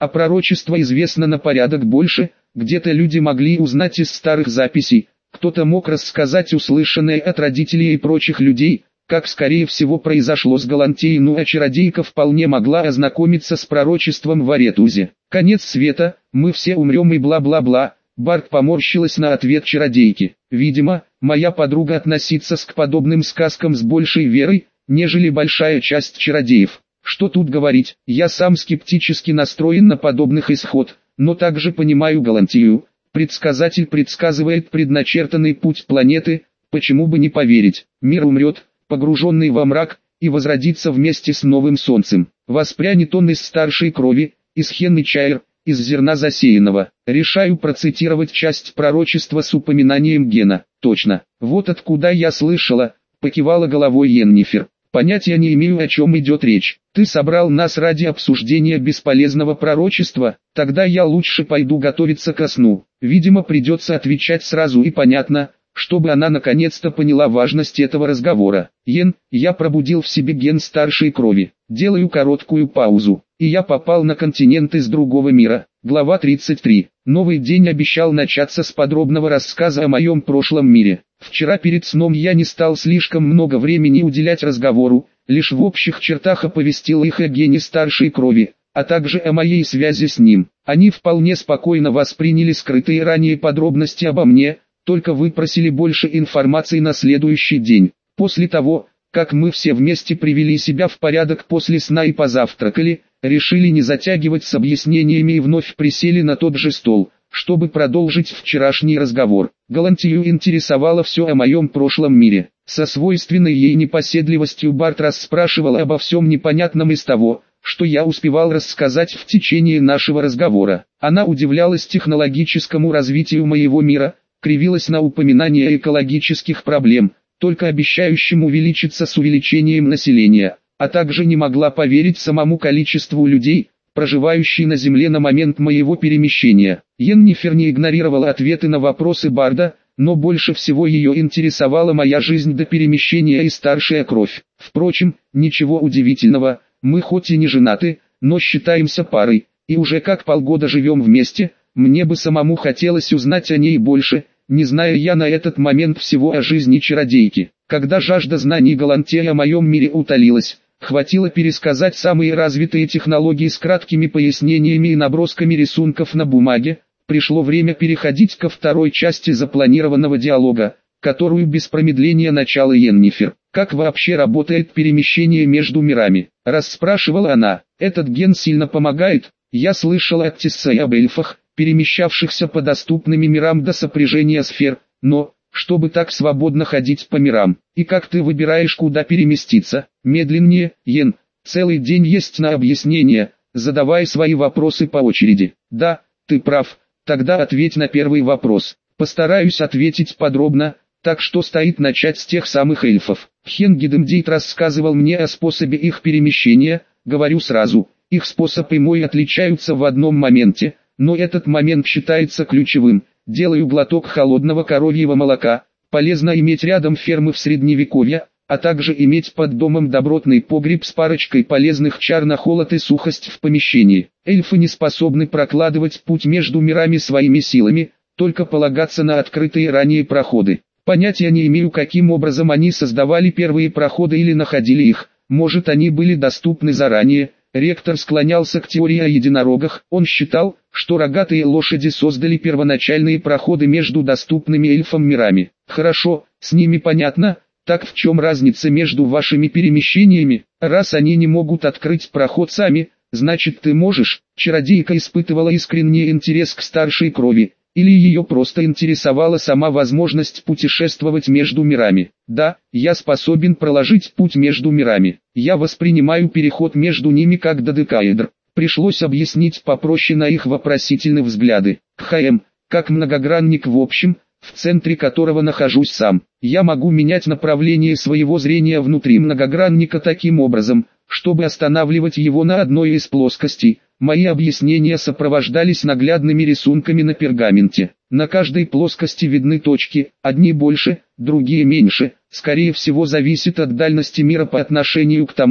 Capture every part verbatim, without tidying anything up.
а пророчество известно на порядок больше, где-то люди могли узнать из старых записей, кто-то мог рассказать услышанное от родителей и прочих людей, как скорее всего произошло с Галантеей, ну а чародейка вполне могла ознакомиться с пророчеством в Аретузе. Конец света, мы все умрем и бла-бла-бла. Барт поморщилась на ответ чародейки. Видимо, моя подруга относится к подобным сказкам с большей верой, нежели большая часть чародеев. Что тут говорить, я сам скептически настроен на подобных исход, но также понимаю Галантею. Предсказатель предсказывает предначертанный путь планеты, почему бы не поверить. Мир умрет, погруженный во мрак, и возродится вместе с новым солнцем. Воспрянет он из старшей крови, из хенны чайр, из зерна засеянного. Решаю процитировать часть пророчества с упоминанием гена. Точно. Вот откуда я слышала, покивала головой Йеннифер. Понятия не имею, о чем идет речь. Ты собрал нас ради обсуждения бесполезного пророчества, тогда я лучше пойду готовиться ко сну. Видимо, придется отвечать сразу и понятно, чтобы она наконец-то поняла важность этого разговора. Йен, я пробудил в себе ген старшей крови. Делаю короткую паузу. И я попал на континент из другого мира. Глава тридцать три. Новый день обещал начаться с подробного рассказа о моем прошлом мире. Вчера перед сном я не стал слишком много времени уделять разговору, лишь в общих чертах оповестил их о гене старшей крови, а также о моей связи с ним. Они вполне спокойно восприняли скрытые ранее подробности обо мне, только выпросили больше информации на следующий день. После того, как мы все вместе привели себя в порядок после сна и позавтракали, решили не затягивать с объяснениями и вновь присели на тот же стол, чтобы продолжить вчерашний разговор. Галантею интересовало все о моем прошлом мире. Со свойственной ей непоседливостью Барт расспрашивал обо всем непонятном из того, что я успевал рассказать в течение нашего разговора. Она удивлялась технологическому развитию моего мира, кривилась на упоминание экологических проблем, только обещающим увеличиться с увеличением населения, а также не могла поверить самому количеству людей, проживающих на Земле на момент моего перемещения. Йеннифер не игнорировала ответы на вопросы Барда, но больше всего ее интересовала моя жизнь до перемещения и старшая кровь. Впрочем, ничего удивительного, мы хоть и не женаты, но считаемся парой, и уже как полгода живем вместе, мне бы самому хотелось узнать о ней больше, не зная я на этот момент всего о жизни чародейки. Когда жажда знаний Галантея о моем мире утолилась, хватило пересказать самые развитые технологии с краткими пояснениями и набросками рисунков на бумаге. Пришло время переходить ко второй части запланированного диалога, которую без промедления начала Йеннифер. Как вообще работает перемещение между мирами? Расспрашивала она. Этот ген сильно помогает. Я слышала от Тиссея об эльфах, перемещавшихся по доступным мирам до сопряжения сфер, но, чтобы так свободно ходить по мирам, и как ты выбираешь, куда переместиться? Медленнее, Йен, целый день есть на объяснение, задавай свои вопросы по очереди. Да, ты прав, тогда ответь на первый вопрос. Постараюсь ответить подробно, так что стоит начать с тех самых эльфов. Хенгидемдейт рассказывал мне о способе их перемещения, говорю сразу, их способ и мой отличаются в одном моменте, но этот момент считается ключевым. Делаю глоток холодного коровьего молока. Полезно иметь рядом фермы в средневековье, а также иметь под домом добротный погреб с парочкой полезных чар на холод и сухость в помещении. Эльфы не способны прокладывать путь между мирами своими силами, только полагаться на открытые ранее проходы. Понятия не имею, каким образом они создавали первые проходы или находили их, может, они были доступны заранее. Ректор склонялся к теории о единорогах. Он считал, что рогатые лошади создали первоначальные проходы между доступными эльфам мирами. Хорошо, с ними понятно. Так в чем разница между вашими перемещениями? Раз они не могут открыть проход сами, значит ты можешь. Чародейка испытывала искренний интерес к старшей крови, или ее просто интересовала сама возможность путешествовать между мирами. Да, я способен проложить путь между мирами. Я воспринимаю переход между ними как додекаэдр. Пришлось объяснить попроще на их вопросительные взгляды. КХМ, как многогранник в общем, в центре которого нахожусь сам. Я могу менять направление своего зрения внутри многогранника таким образом, чтобы останавливать его на одной из плоскостей. Мои объяснения сопровождались наглядными рисунками на пергаменте. На каждой плоскости видны точки, одни больше, другие меньше. Скорее всего, зависит от дальности мира по отношению к тому,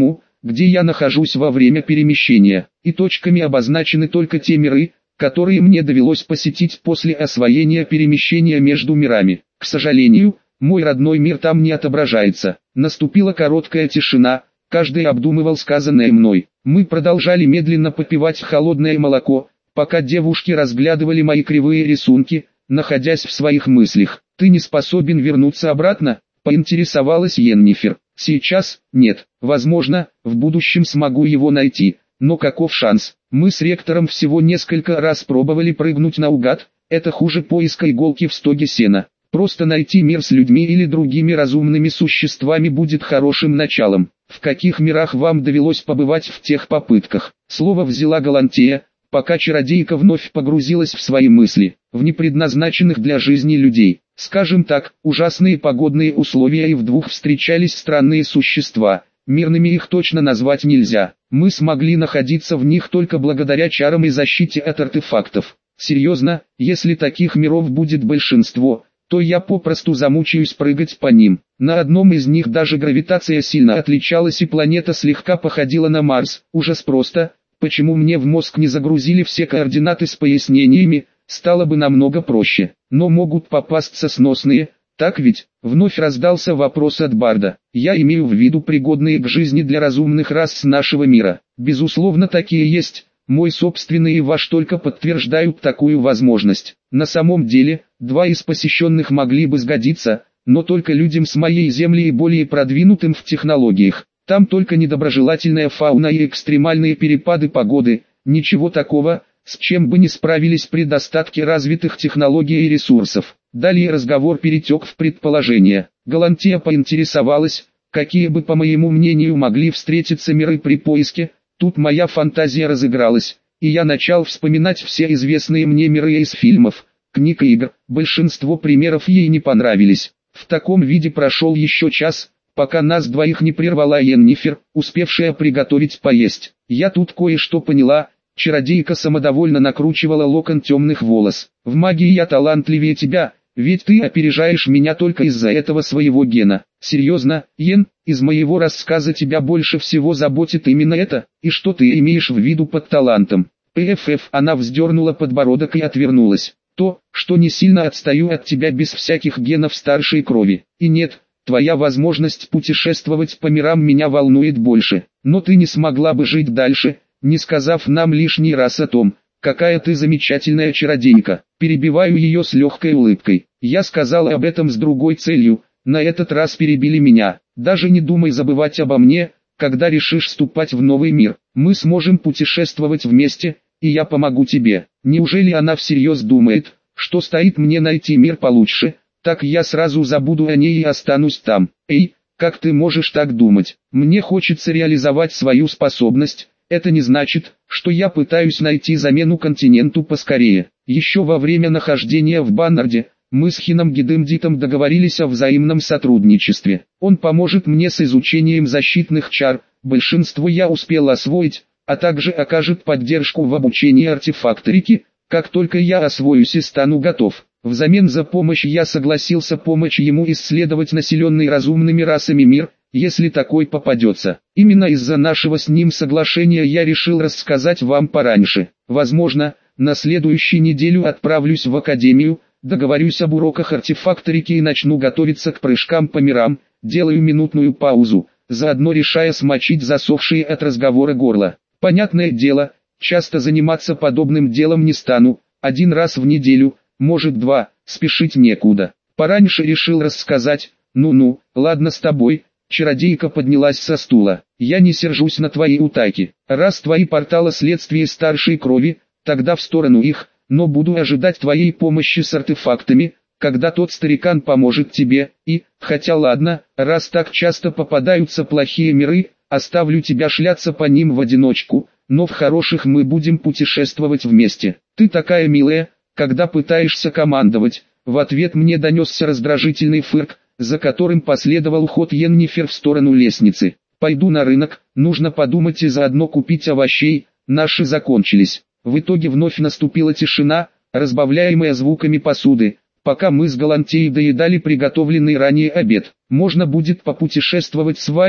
где я нахожусь во время перемещения, и точками обозначены только те миры, которые мне довелось посетить после освоения перемещения между мирами. К сожалению, мой родной мир там не отображается. Наступила короткая тишина, каждый обдумывал сказанное мной. Мы продолжали медленно попивать холодное молоко, пока девушки разглядывали мои кривые рисунки, находясь в своих мыслях. «Ты не способен вернуться обратно?» — поинтересовалась Йеннифер. «Сейчас, нет. Возможно, в будущем смогу его найти, но каков шанс? Мы с ректором всего несколько раз пробовали прыгнуть наугад, это хуже поиска иголки в стоге сена. Просто найти мир с людьми или другими разумными существами будет хорошим началом. В каких мирах вам довелось побывать в тех попытках?» Слово взяла Галантея, пока чародейка вновь погрузилась в свои мысли. «В непредназначенных для жизни людей. Скажем так, ужасные погодные условия, и в двух встречались странные существа. Мирными их точно назвать нельзя. Мы смогли находиться в них только благодаря чарам и защите от артефактов. Серьезно, если таких миров будет большинство, то я попросту замучаюсь прыгать по ним. На одном из них даже гравитация сильно отличалась и планета слегка походила на Марс. Ужас просто, почему мне в мозг не загрузили все координаты с пояснениями, стало бы намного проще. Но могут попасться сносные, так ведь? Вновь раздался вопрос от Барда. Я имею в виду пригодные к жизни для разумных рас нашего мира. Безусловно, такие есть. Мой собственный и ваш только подтверждают такую возможность. На самом деле, два из посещенных могли бы сгодиться, но только людям с моей земли и более продвинутым в технологиях. Там только недоброжелательная фауна и экстремальные перепады погоды, ничего такого, с чем бы не справились при достатке развитых технологий и ресурсов. Далее разговор перетек в предположение. Галантея поинтересовалась, какие бы, по моему мнению, могли встретиться миры при поиске. Тут моя фантазия разыгралась, и я начал вспоминать все известные мне миры из фильмов, книг и игр. Большинство примеров ей не понравились. В таком виде прошел еще час, пока нас двоих не прервала Йеннифер, успевшая приготовить поесть. Я тут кое-что поняла. Чародейка самодовольно накручивала локон темных волос. «В магии я талантливее тебя, ведь ты опережаешь меня только из-за этого своего гена. Серьезно, Йен, из моего рассказа тебя больше всего заботит именно это, и что ты имеешь в виду под талантом?» «Пф, она вздернула подбородок и отвернулась. «То, что не сильно отстаю от тебя без всяких генов старшей крови. И нет, твоя возможность путешествовать по мирам меня волнует больше, но ты не смогла бы жить дальше, не сказав нам лишний раз о том, какая ты замечательная чародейка». Перебиваю ее с легкой улыбкой. Я сказала об этом с другой целью, на этот раз перебили меня. Даже не думай забывать обо мне, когда решишь вступать в новый мир. Мы сможем путешествовать вместе, и я помогу тебе. Неужели она всерьез думает, что стоит мне найти мир получше, так я сразу забуду о ней и останусь там? Эй, как ты можешь так думать? Мне хочется реализовать свою способность. Это не значит, что я пытаюсь найти замену континенту поскорее. Еще во время нахождения в Баннарде, мы с Хином Гидемдитом договорились о взаимном сотрудничестве. Он поможет мне с изучением защитных чар, большинство я успел освоить, а также окажет поддержку в обучении артефакторики, как только я освоюсь и стану готов. Взамен за помощь я согласился помочь ему исследовать населенный разумными расами мир, если такой попадется. Именно из-за нашего с ним соглашения я решил рассказать вам пораньше. Возможно, на следующей неделю отправлюсь в академию, договорюсь об уроках артефакторики и начну готовиться к прыжкам по мирам. Делаю минутную паузу, заодно решая смочить засохшие от разговора горло. Понятное дело, часто заниматься подобным делом не стану, один раз в неделю, может два, спешить некуда. Пораньше решил рассказать. Ну-ну, ладно с тобой. Чародейка поднялась со стула. Я не сержусь на твои утайки. Раз твои порталы следствие старшей крови, тогда в сторону их, но буду ожидать твоей помощи с артефактами, когда тот старикан поможет тебе, и, хотя ладно, раз так часто попадаются плохие миры, оставлю тебя шляться по ним в одиночку, но в хороших мы будем путешествовать вместе. Ты такая милая, когда пытаешься командовать. В ответ мне донесся раздражительный фырк, за которым последовал уход Йеннифер в сторону лестницы. Пойду на рынок, нужно подумать и заодно купить овощей, наши закончились. В итоге вновь наступила тишина, разбавляемая звуками посуды, пока мы с Галантеей доедали приготовленный ранее обед. «Можно будет попутешествовать с вами?» —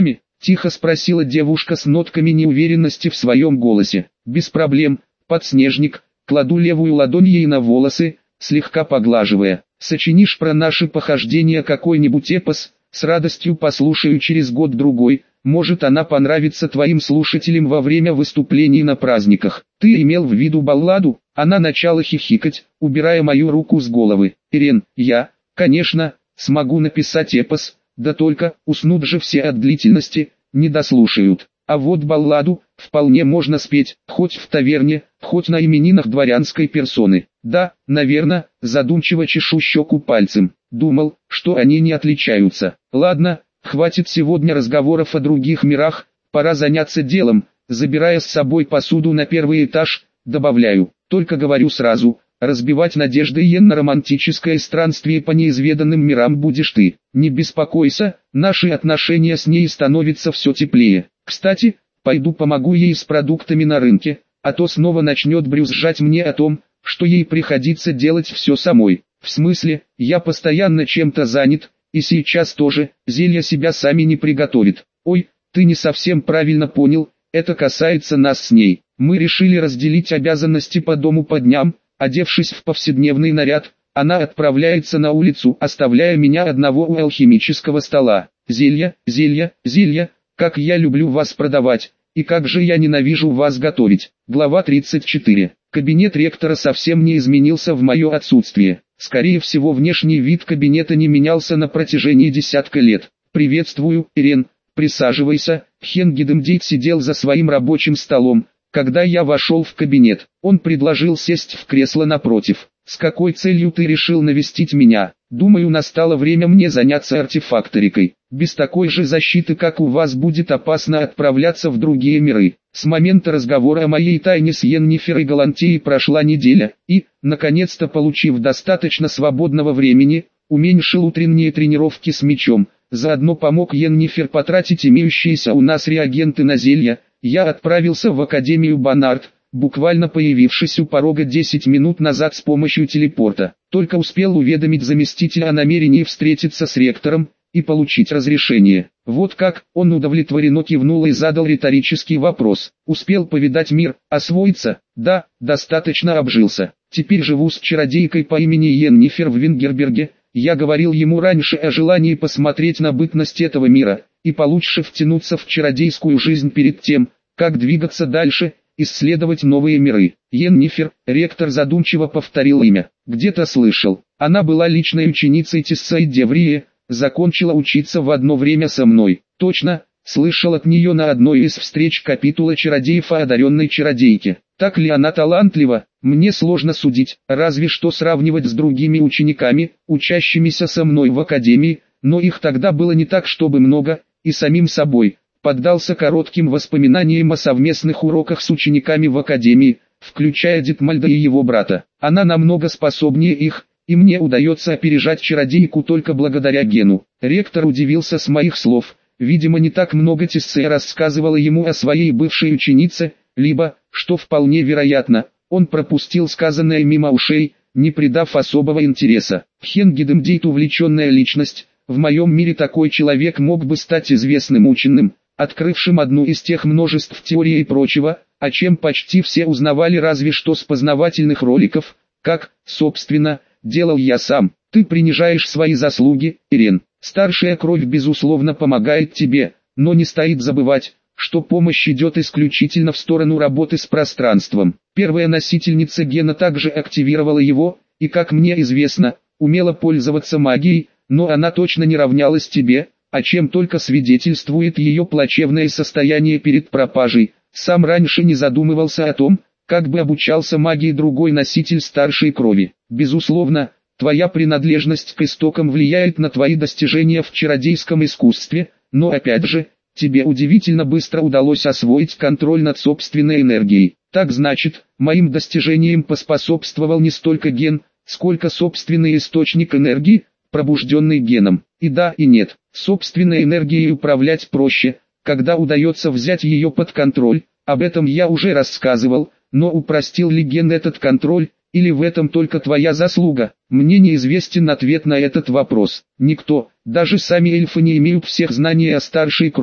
Тихо спросила девушка с нотками неуверенности в своем голосе. Без проблем, подснежник. Кладу левую ладонь ей на волосы, слегка поглаживая. Сочинишь про наши похождения какой-нибудь эпос, с радостью послушаю через год-другой. Может, она понравится твоим слушателям во время выступлений на праздниках. Ты имел в виду балладу? Она начала хихикать, убирая мою руку с головы. Ирен, я, конечно, смогу написать эпос, да только, уснут же все от длительности, не дослушают. А вот балладу, вполне можно спеть, хоть в таверне, хоть на именинах дворянской персоны. Да, наверное, задумчиво чешу щеку пальцем. Думал, что они не отличаются. Ладно, хватит сегодня разговоров о других мирах, пора заняться делом. Забирая с собой посуду на первый этаж, добавляю, только говорю сразу, разбивать надежды Йен на романтическое странствие по неизведанным мирам будешь ты. Не беспокойся, наши отношения с ней становятся все теплее. Кстати, пойду помогу ей с продуктами на рынке, а то снова начнет брюзжать мне о том, что ей приходится делать все самой. В смысле, я постоянно чем-то занят, и сейчас тоже, зелья себя сами не приготовит. Ой, ты не совсем правильно понял, это касается нас с ней. Мы решили разделить обязанности по дому по дням, одевшись в повседневный наряд, она отправляется на улицу, оставляя меня одного у алхимического стола. Зелья, зелья, зелья, как я люблю вас продавать, и как же я ненавижу вас готовить. Глава тридцать четыре. Кабинет ректора совсем не изменился в мое отсутствие. Скорее всего, внешний вид кабинета не менялся на протяжении десятка лет. «Приветствую, Ирен, присаживайся». Хенгидемдейт сидел за своим рабочим столом. Когда я вошел в кабинет, он предложил сесть в кресло напротив. «С какой целью ты решил навестить меня? Думаю, настало время мне заняться артефакторикой. Без такой же защиты, как у вас, будет опасно отправляться в другие миры». С момента разговора о моей тайне с Йеннифер и Галантией прошла неделя, и, наконец-то получив достаточно свободного времени, уменьшил утренние тренировки с мечом, заодно помог Йеннифер потратить имеющиеся у нас реагенты на зелья. Я отправился в Академию Банард, буквально появившись у порога десять минут назад с помощью телепорта. Только успел уведомить заместителя о намерении встретиться с ректором и получить разрешение. Вот как, он удовлетворенно кивнул и задал риторический вопрос. Успел повидать мир, освоиться? Да, достаточно обжился. Теперь живу с чародейкой по имени Йеннифер в Вингерберге. Я говорил ему раньше о желании посмотреть на бытность этого мира, и получше втянуться в чародейскую жизнь перед тем, как двигаться дальше, исследовать новые миры. Йеннифер, ректор задумчиво повторил имя. Где-то слышал. Она была личной ученицей Тисса и Деврии, закончила учиться в одно время со мной. Точно, слышал от нее на одной из встреч капитула чародеев о одаренной чародейке. Так ли она талантлива, мне сложно судить, разве что сравнивать с другими учениками, учащимися со мной в академии, но их тогда было не так чтобы много, и самим собой, поддался коротким воспоминаниям о совместных уроках с учениками в академии, включая Дитмальда и его брата. Она намного способнее их, и мне удается опережать чародейку только благодаря гену. Ректор удивился с моих слов, видимо не так много Тиссе рассказывала ему о своей бывшей ученице, либо, что вполне вероятно, он пропустил сказанное мимо ушей, не придав особого интереса. Хенгидемдейт увлеченная личность, в моем мире такой человек мог бы стать известным ученым, открывшим одну из тех множеств теорий и прочего, о чем почти все узнавали разве что с познавательных роликов, как, собственно, делал я сам. Ты принижаешь свои заслуги, Ирен. Старшая кровь безусловно помогает тебе, но не стоит забывать, что помощь идет исключительно в сторону работы с пространством. Первая носительница гена также активировала его, и как мне известно, умела пользоваться магией, но она точно не равнялась тебе, о чем только свидетельствует ее плачевное состояние перед пропажей. Сам раньше не задумывался о том, как бы обучался магии другой носитель старшей крови. Безусловно, твоя принадлежность к истокам влияет на твои достижения в чародейском искусстве, но опять же, тебе удивительно быстро удалось освоить контроль над собственной энергией. Так значит, моим достижениям поспособствовал не столько ген, сколько собственный источник энергии, пробужденный геном. И да, и нет. Собственной энергией управлять проще, когда удается взять ее под контроль. Об этом я уже рассказывал, но упростил ли ген этот контроль, или в этом только твоя заслуга? Мне неизвестен ответ на этот вопрос. Никто, даже сами эльфы не имеют всех знаний о старшей крови,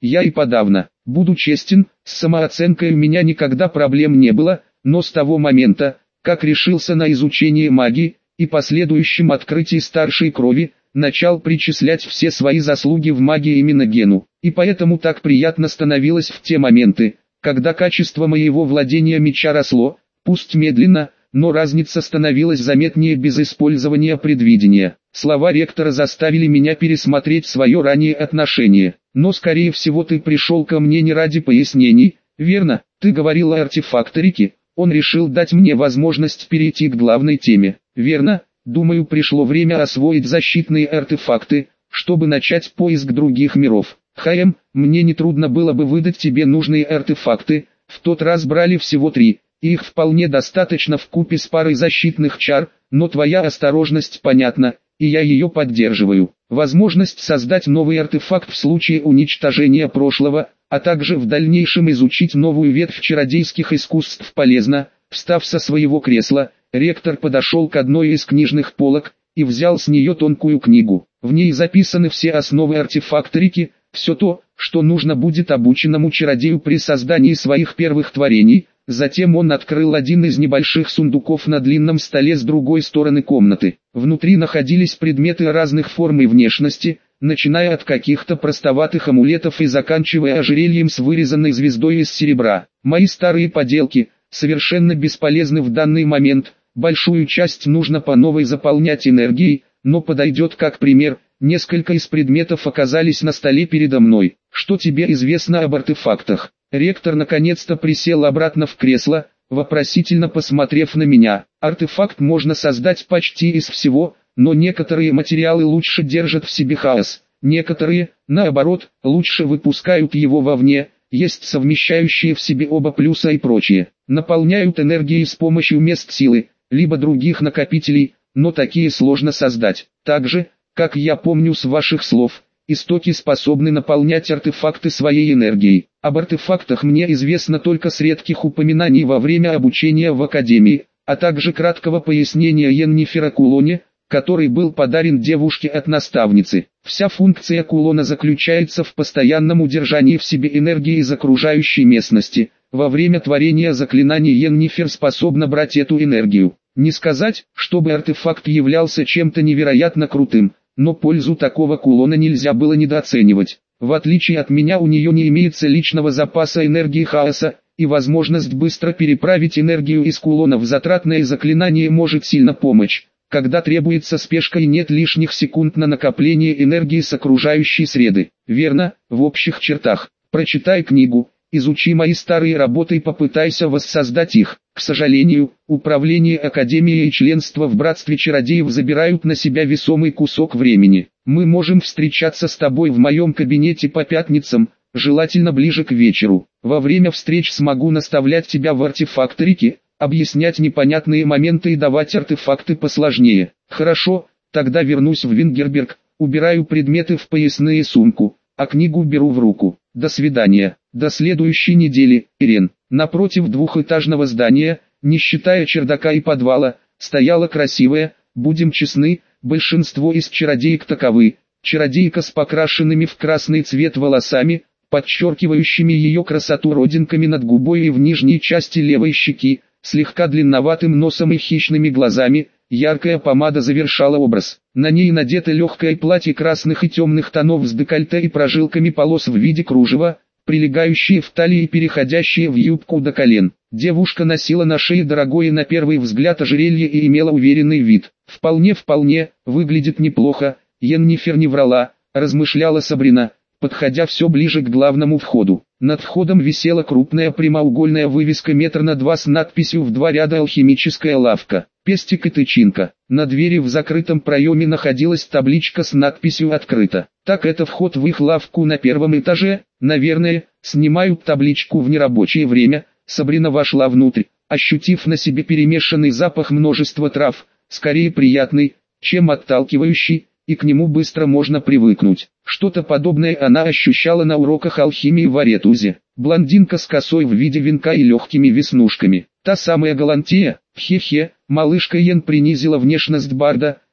я и подавно. Буду честен, с самооценкой у меня никогда проблем не было, но с того момента, как решился на изучение магии, и последующем открытии старшей крови, начал причислять все свои заслуги в магии именно Гену, и поэтому так приятно становилось в те моменты, когда качество моего владения меча росло, пусть медленно, но разница становилась заметнее без использования предвидения. Слова ректора заставили меня пересмотреть свое раннее отношение. Но скорее всего ты пришел ко мне не ради пояснений, верно? Ты говорил о артефакторике, он решил дать мне возможность перейти к главной теме, верно? Думаю, пришло время освоить защитные артефакты, чтобы начать поиск других миров. Хаем, мне нетрудно было бы выдать тебе нужные артефакты, в тот раз брали всего три. Их вполне достаточно вкупе с парой защитных чар, но твоя осторожность понятна, и я ее поддерживаю. Возможность создать новый артефакт в случае уничтожения прошлого, а также в дальнейшем изучить новую ветвь чародейских искусств полезна. Встав со своего кресла, ректор подошел к одной из книжных полок и взял с нее тонкую книгу. В ней записаны все основы артефакторики, все то, что нужно будет обученному чародею при создании своих первых творений. Затем он открыл один из небольших сундуков на длинном столе с другой стороны комнаты. Внутри находились предметы разных форм и внешности, начиная от каких-то простоватых амулетов и заканчивая ожерельем с вырезанной звездой из серебра. Мои старые поделки совершенно бесполезны в данный момент, большую часть нужно по новой заполнять энергией, но подойдет как пример. Несколько из предметов оказались на столе передо мной. Что тебе известно об артефактах? Ректор наконец-то присел обратно в кресло, вопросительно посмотрев на меня. Артефакт можно создать почти из всего, но некоторые материалы лучше держат в себе хаос. Некоторые, наоборот, лучше выпускают его вовне, есть совмещающие в себе оба плюса и прочие. Наполняют энергией с помощью мест силы, либо других накопителей, но такие сложно создать. Также, как я помню с ваших слов, истоки способны наполнять артефакты своей энергией. Об артефактах мне известно только с редких упоминаний во время обучения в академии, а также краткого пояснения Йеннифер о кулоне, который был подарен девушке от наставницы. Вся функция кулона заключается в постоянном удержании в себе энергии из окружающей местности. Во время творения заклинаний Йеннифер способна брать эту энергию. Не сказать, чтобы артефакт являлся чем-то невероятно крутым, но пользу такого кулона нельзя было недооценивать. В отличие от меня у нее не имеется личного запаса энергии хаоса, и возможность быстро переправить энергию из кулона в затратное заклинание может сильно помочь, когда требуется спешка и нет лишних секунд на накопление энергии с окружающей среды. Верно, в общих чертах. Прочитай книгу, изучи мои старые работы и попытайся воссоздать их. К сожалению, управление Академией и членство в Братстве Чародеев забирают на себя весомый кусок времени. Мы можем встречаться с тобой в моем кабинете по пятницам, желательно ближе к вечеру. Во время встреч смогу наставлять тебя в артефакторике, объяснять непонятные моменты и давать артефакты посложнее. Хорошо, тогда вернусь в Вингерберг, убираю предметы в поясную сумку, а книгу беру в руку. До свидания. До следующей недели, Ирен. Напротив двухэтажного здания, не считая чердака и подвала, стояла красивая, будем честны, большинство из чародеек таковы, чародейка с покрашенными в красный цвет волосами, подчеркивающими ее красоту родинками над губой и в нижней части левой щеки, слегка длинноватым носом и хищными глазами. Яркая помада завершала образ. На ней надето легкое платье красных и темных тонов с декольте и прожилками полос в виде кружева, прилегающие в талии и переходящие в юбку до колен. Девушка носила на шее дорогое на первый взгляд ожерелье и имела уверенный вид. «Вполне-вполне, выглядит неплохо, Йеннифер не врала», — размышляла Сабрина, подходя все ближе к главному входу. Над входом висела крупная прямоугольная вывеска метр на два с надписью в два ряда «Алхимическая лавка». Пестик и тычинка. На двери в закрытом проеме находилась табличка с надписью «Открыто». Так это вход в их лавку на первом этаже, наверное, снимают табличку в нерабочее время. Сабрина вошла внутрь, ощутив на себе перемешанный запах множества трав, скорее приятный, чем отталкивающий, и к нему быстро можно привыкнуть. Что-то подобное она ощущала на уроках алхимии в Аретузе. Блондинка с косой в виде венка и легкими веснушками. Та самая Галантия. Хе-хе, малышка Йен принизила внешность барда,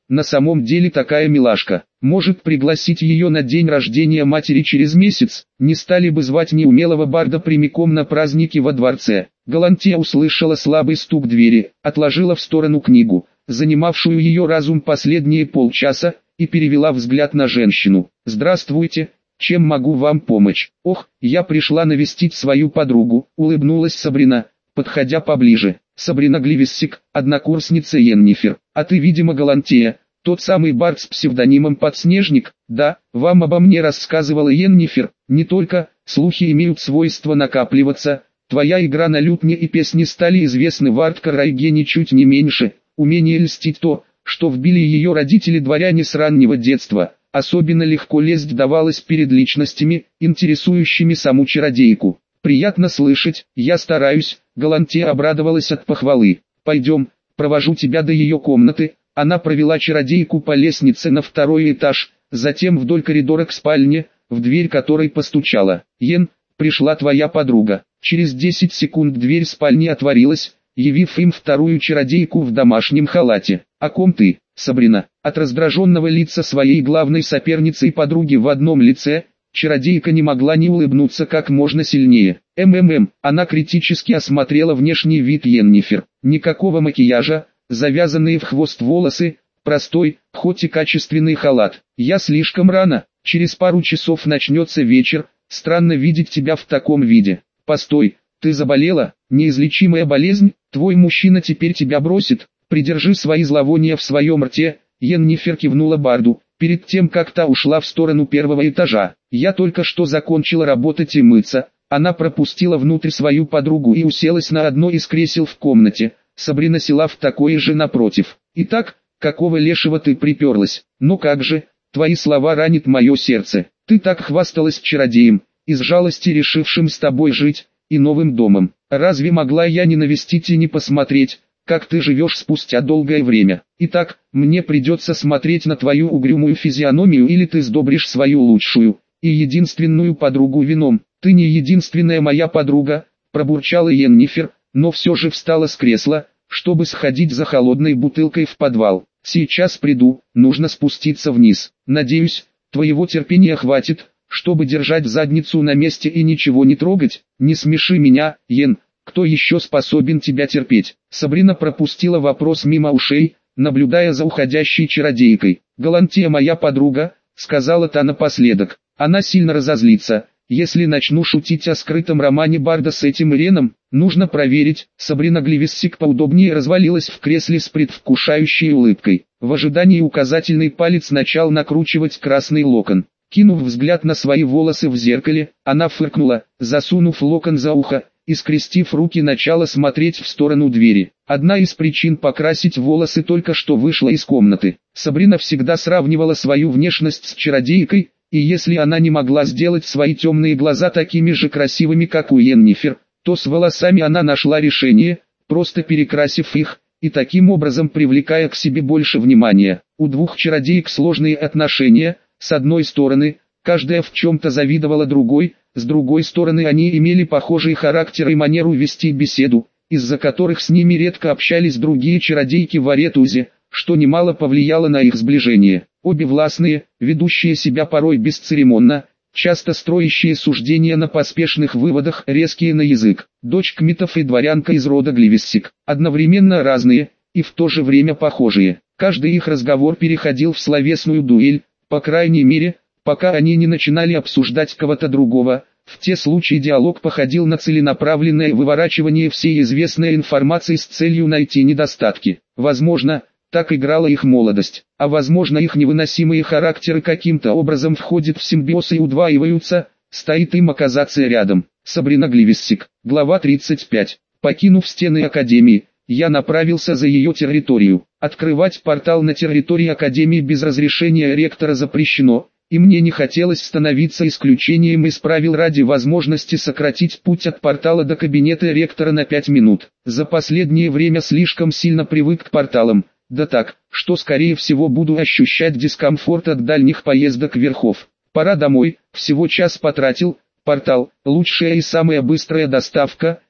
на самом деле такая милашка. Может пригласить ее на день рождения матери через месяц? Не стали бы звать неумелого барда прямиком на праздники во дворце. Галантия услышала слабый стук двери, отложила в сторону книгу, занимавшую ее разум последние полчаса, и перевела взгляд на женщину. «Здравствуйте, чем могу вам помочь?» «Ох, я пришла навестить свою подругу», — улыбнулась Сабрина, подходя поближе. «Сабрина Гливиссик, однокурсница Йеннифер. А ты, видимо, Галантия, тот самый бард с псевдонимом Подснежник?» «Да, вам обо мне рассказывала Йеннифер. Не только, слухи имеют свойство накапливаться. Твоя игра на лютне и песни стали известны в Арткарайге ничуть не меньше. Умение льстить то, что вбили ее родители-дворяне с раннего детства. Особенно легко лесть давалось перед личностями, интересующими саму чародейку. Приятно слышать, я стараюсь». Галантия обрадовалась от похвалы. «Пойдем, провожу тебя до ее комнаты». Она провела чародейку по лестнице на второй этаж, затем вдоль коридора к спальне, в дверь которой постучала. «Йен, пришла твоя подруга». Через десять секунд дверь спальни отворилась, явив им вторую чародейку в домашнем халате. «О ком ты, Сабрина?» От раздраженного лица своей главной соперницы и подруги в одном лице, чародейка не могла не улыбнуться как можно сильнее. МММ, она критически осмотрела внешний вид Йеннифер. Никакого макияжа, завязанные в хвост волосы, простой, хоть и качественный халат. «Я слишком рано, через пару часов начнется вечер, странно видеть тебя в таком виде». «Постой, ты заболела? Неизлечимая болезнь? Твой мужчина теперь тебя бросит? Придержи свои зловония в своем рте». Йеннифер кивнула барду, перед тем как та ушла в сторону первого этажа. «Я только что закончила работать и мыться». Она пропустила внутрь свою подругу и уселась на одно из кресел в комнате. Сабрина села в такое же напротив. «Итак, какого лешего ты приперлась? Ну как же, твои слова ранят мое сердце. Ты так хвасталась чародеем, из жалости решившим с тобой жить, и новым домом. Разве могла я не навестить и не посмотреть, как ты живешь спустя долгое время? Итак, мне придется смотреть на твою угрюмую физиономию, или ты сдобришь свою лучшую и единственную подругу вином». «Ты не единственная моя подруга», — пробурчала Йеннифер, но все же встала с кресла, чтобы сходить за холодной бутылкой в подвал. «Сейчас приду, нужно спуститься вниз. Надеюсь, твоего терпения хватит, чтобы держать задницу на месте и ничего не трогать. Не смеши меня, Йен, кто еще способен тебя терпеть?» Сабрина пропустила вопрос мимо ушей, наблюдая за уходящей чародейкой. «Галантия моя подруга», — сказала та напоследок. «Она сильно разозлится, если начну шутить о скрытом романе барда с этим Иреном. Нужно проверить». Сабрина Гливиссик поудобнее развалилась в кресле с предвкушающей улыбкой. В ожидании указательный палец начал накручивать красный локон. Кинув взгляд на свои волосы в зеркале, она фыркнула, засунув локон за ухо, и скрестив руки начала смотреть в сторону двери. Одна из причин покрасить волосы только что вышла из комнаты. Сабрина всегда сравнивала свою внешность с чародейкой, и если она не могла сделать свои темные глаза такими же красивыми, как у Йеннифер, то с волосами она нашла решение, просто перекрасив их, и таким образом привлекая к себе больше внимания. У двух чародеек сложные отношения. С одной стороны, каждая в чем-то завидовала другой, с другой стороны они имели похожий характер и манеру вести беседу, из-за которых с ними редко общались другие чародейки в Аретузе, что немало повлияло на их сближение. Обе властные, ведущие себя порой бесцеремонно, часто строящие суждения на поспешных выводах, резкие на язык. Дочь кмитов и дворянка из рода Гливиссик, одновременно разные, и в то же время похожие. Каждый их разговор переходил в словесную дуэль, по крайней мере, пока они не начинали обсуждать кого-то другого. В те случаи диалог походил на целенаправленное выворачивание всей известной информации с целью найти недостатки. Возможно, так играла их молодость, а возможно их невыносимые характеры каким-то образом входят в симбиоз и удваиваются, стоит им оказаться рядом. Сабрина Гливиссик, глава тридцать пять. Покинув стены Академии, я направился за ее территорию. Открывать портал на территории Академии без разрешения ректора запрещено, и мне не хотелось становиться исключением из правил ради возможности сократить путь от портала до кабинета ректора на пять минут. За последнее время слишком сильно привык к порталам, да так, что скорее всего буду ощущать дискомфорт от дальних поездок верхов. Пора домой, всего час потратил. Портал – лучшая и самая быстрая доставка,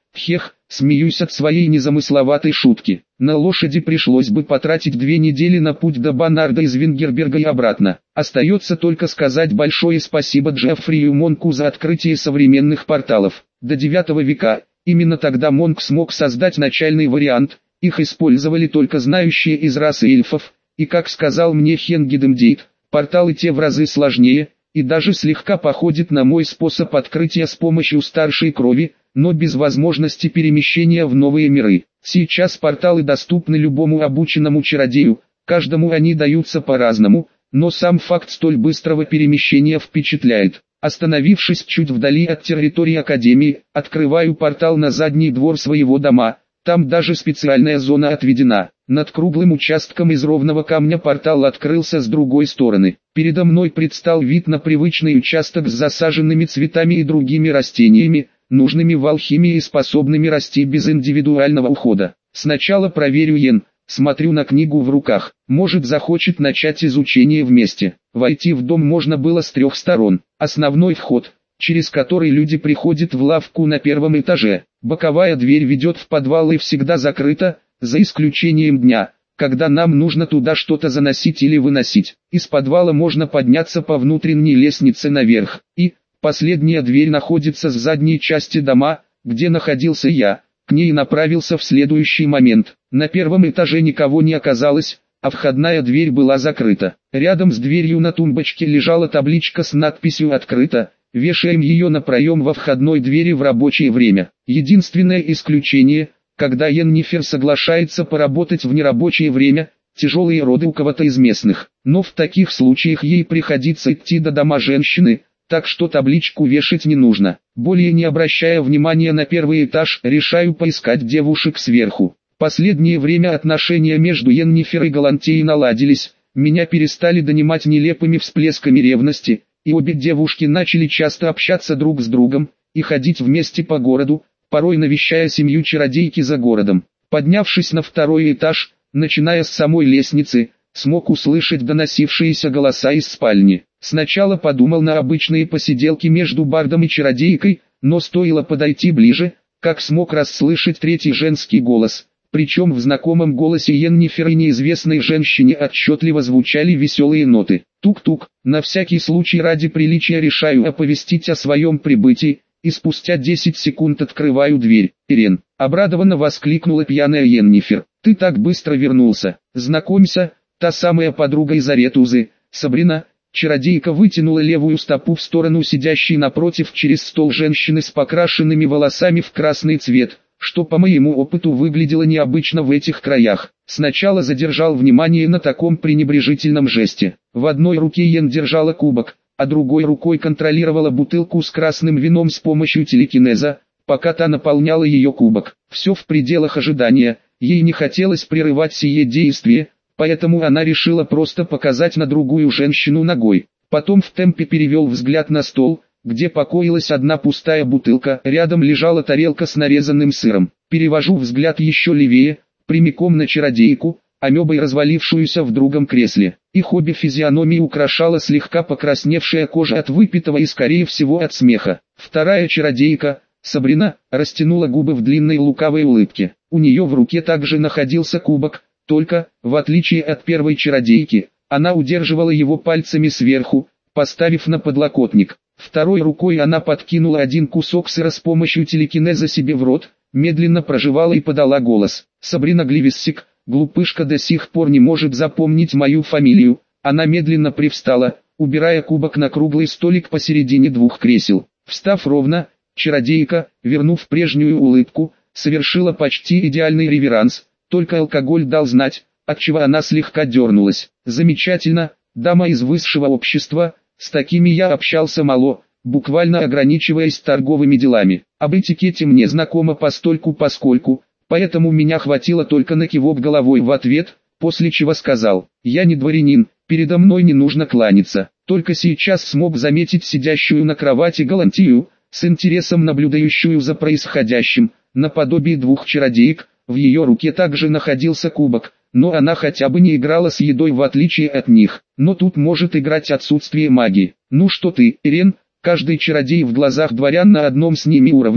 Хех, смеюсь от своей незамысловатой шутки. На лошади пришлось бы потратить две недели на путь до Банарда из Вингерберга и обратно. Остается только сказать большое спасибо Джеффрию Монку за открытие современных порталов. До девятого века, именно тогда Монк смог создать начальный вариант, их использовали только знающие из расы эльфов, и как сказал мне Хенгидемдейт, порталы те в разы сложнее, и даже слегка походит на мой способ открытия с помощью старшей крови, но без возможности перемещения в новые миры. Сейчас порталы доступны любому обученному чародею, каждому они даются по-разному, но сам факт столь быстрого перемещения впечатляет. Остановившись чуть вдали от территории Академии, открываю портал на задний двор своего дома, там даже специальная зона отведена. Над круглым участком из ровного камня портал открылся с другой стороны. Передо мной предстал вид на привычный участок с засаженными цветами и другими растениями, нужными в алхимии и способными расти без индивидуального ухода. Сначала проверю Йен, смотрю на книгу в руках, может захочет начать изучение вместе. Войти в дом можно было с трех сторон. Основной вход, через который люди приходят в лавку на первом этаже. Боковая дверь ведет в подвал и всегда закрыта, за исключением дня, когда нам нужно туда что-то заносить или выносить. Из подвала можно подняться по внутренней лестнице наверх, и последняя дверь находится с задней части дома, где находился я. К ней направился в следующий момент. На первом этаже никого не оказалось, а входная дверь была закрыта. Рядом с дверью на тумбочке лежала табличка с надписью «Открыто». Вешаем ее на проем во входной двери в рабочее время. Единственное исключение, когда Йеннифер соглашается поработать в нерабочее время, тяжелые роды у кого-то из местных. Но в таких случаях ей приходится идти до дома женщины, так что табличку вешать не нужно. Более не обращая внимания на первый этаж, решаю поискать девушек сверху. Последнее время отношения между Йеннифер и Галантией наладились, меня перестали донимать нелепыми всплесками ревности, и обе девушки начали часто общаться друг с другом, и ходить вместе по городу, порой навещая семью чародейки за городом. Поднявшись на второй этаж, начиная с самой лестницы, смог услышать доносившиеся голоса из спальни. Сначала подумал на обычные посиделки между бардом и чародейкой, но стоило подойти ближе, как смог расслышать третий женский голос. Причем в знакомом голосе Йеннифер и неизвестной женщине отчетливо звучали веселые ноты. Тук-тук, на всякий случай ради приличия решаю оповестить о своем прибытии, и спустя десять секунд открываю дверь. «Ирен!» — обрадованно воскликнула пьяная Йеннифер. «Ты так быстро вернулся! Знакомься, та самая подруга из Аретузы, Сабрина». Чародейка вытянула левую стопу в сторону сидящей напротив через стол женщины с покрашенными волосами в красный цвет, что по моему опыту выглядело необычно в этих краях. Сначала задержал внимание на таком пренебрежительном жесте. В одной руке Йен держала кубок, а другой рукой контролировала бутылку с красным вином с помощью телекинеза, пока та наполняла ее кубок. Все в пределах ожидания, ей не хотелось прерывать сие действие, поэтому она решила просто показать на другую женщину ногой. Потом в темпе перевел взгляд на стол, где покоилась одна пустая бутылка, рядом лежала тарелка с нарезанным сыром. Перевожу взгляд еще левее, прямиком на чародейку, амебой развалившуюся в другом кресле. Их обе физиономии украшала слегка покрасневшая кожа от выпитого и скорее всего от смеха. Вторая чародейка, Сабрина, растянула губы в длинной лукавой улыбке. У нее в руке также находился кубок, только, в отличие от первой чародейки, она удерживала его пальцами сверху, поставив на подлокотник. Второй рукой она подкинула один кусок сыра с помощью телекинеза себе в рот, медленно прожевала и подала голос. «Сабрина Гливиссик, глупышка до сих пор не может запомнить мою фамилию». Она медленно привстала, убирая кубок на круглый столик посередине двух кресел. Встав ровно, чародейка, вернув прежнюю улыбку, совершила почти идеальный реверанс, только алкоголь дал знать, отчего она слегка дернулась. «Замечательно, дама из высшего общества, с такими я общался мало, буквально ограничиваясь торговыми делами. Об этикете мне знакомо постольку-поскольку, поэтому меня хватило только на кивок головой в ответ, после чего сказал: «Я не дворянин, передо мной не нужно кланяться». Только сейчас смог заметить сидящую на кровати Галантию, с интересом наблюдающую за происходящим, наподобие двух чародеек. В ее руке также находился кубок, но она хотя бы не играла с едой в отличие от них. Но тут может играть отсутствие магии. «Ну что ты, Ирен?» Каждый чародей в глазах дворян на одном с ними уровне,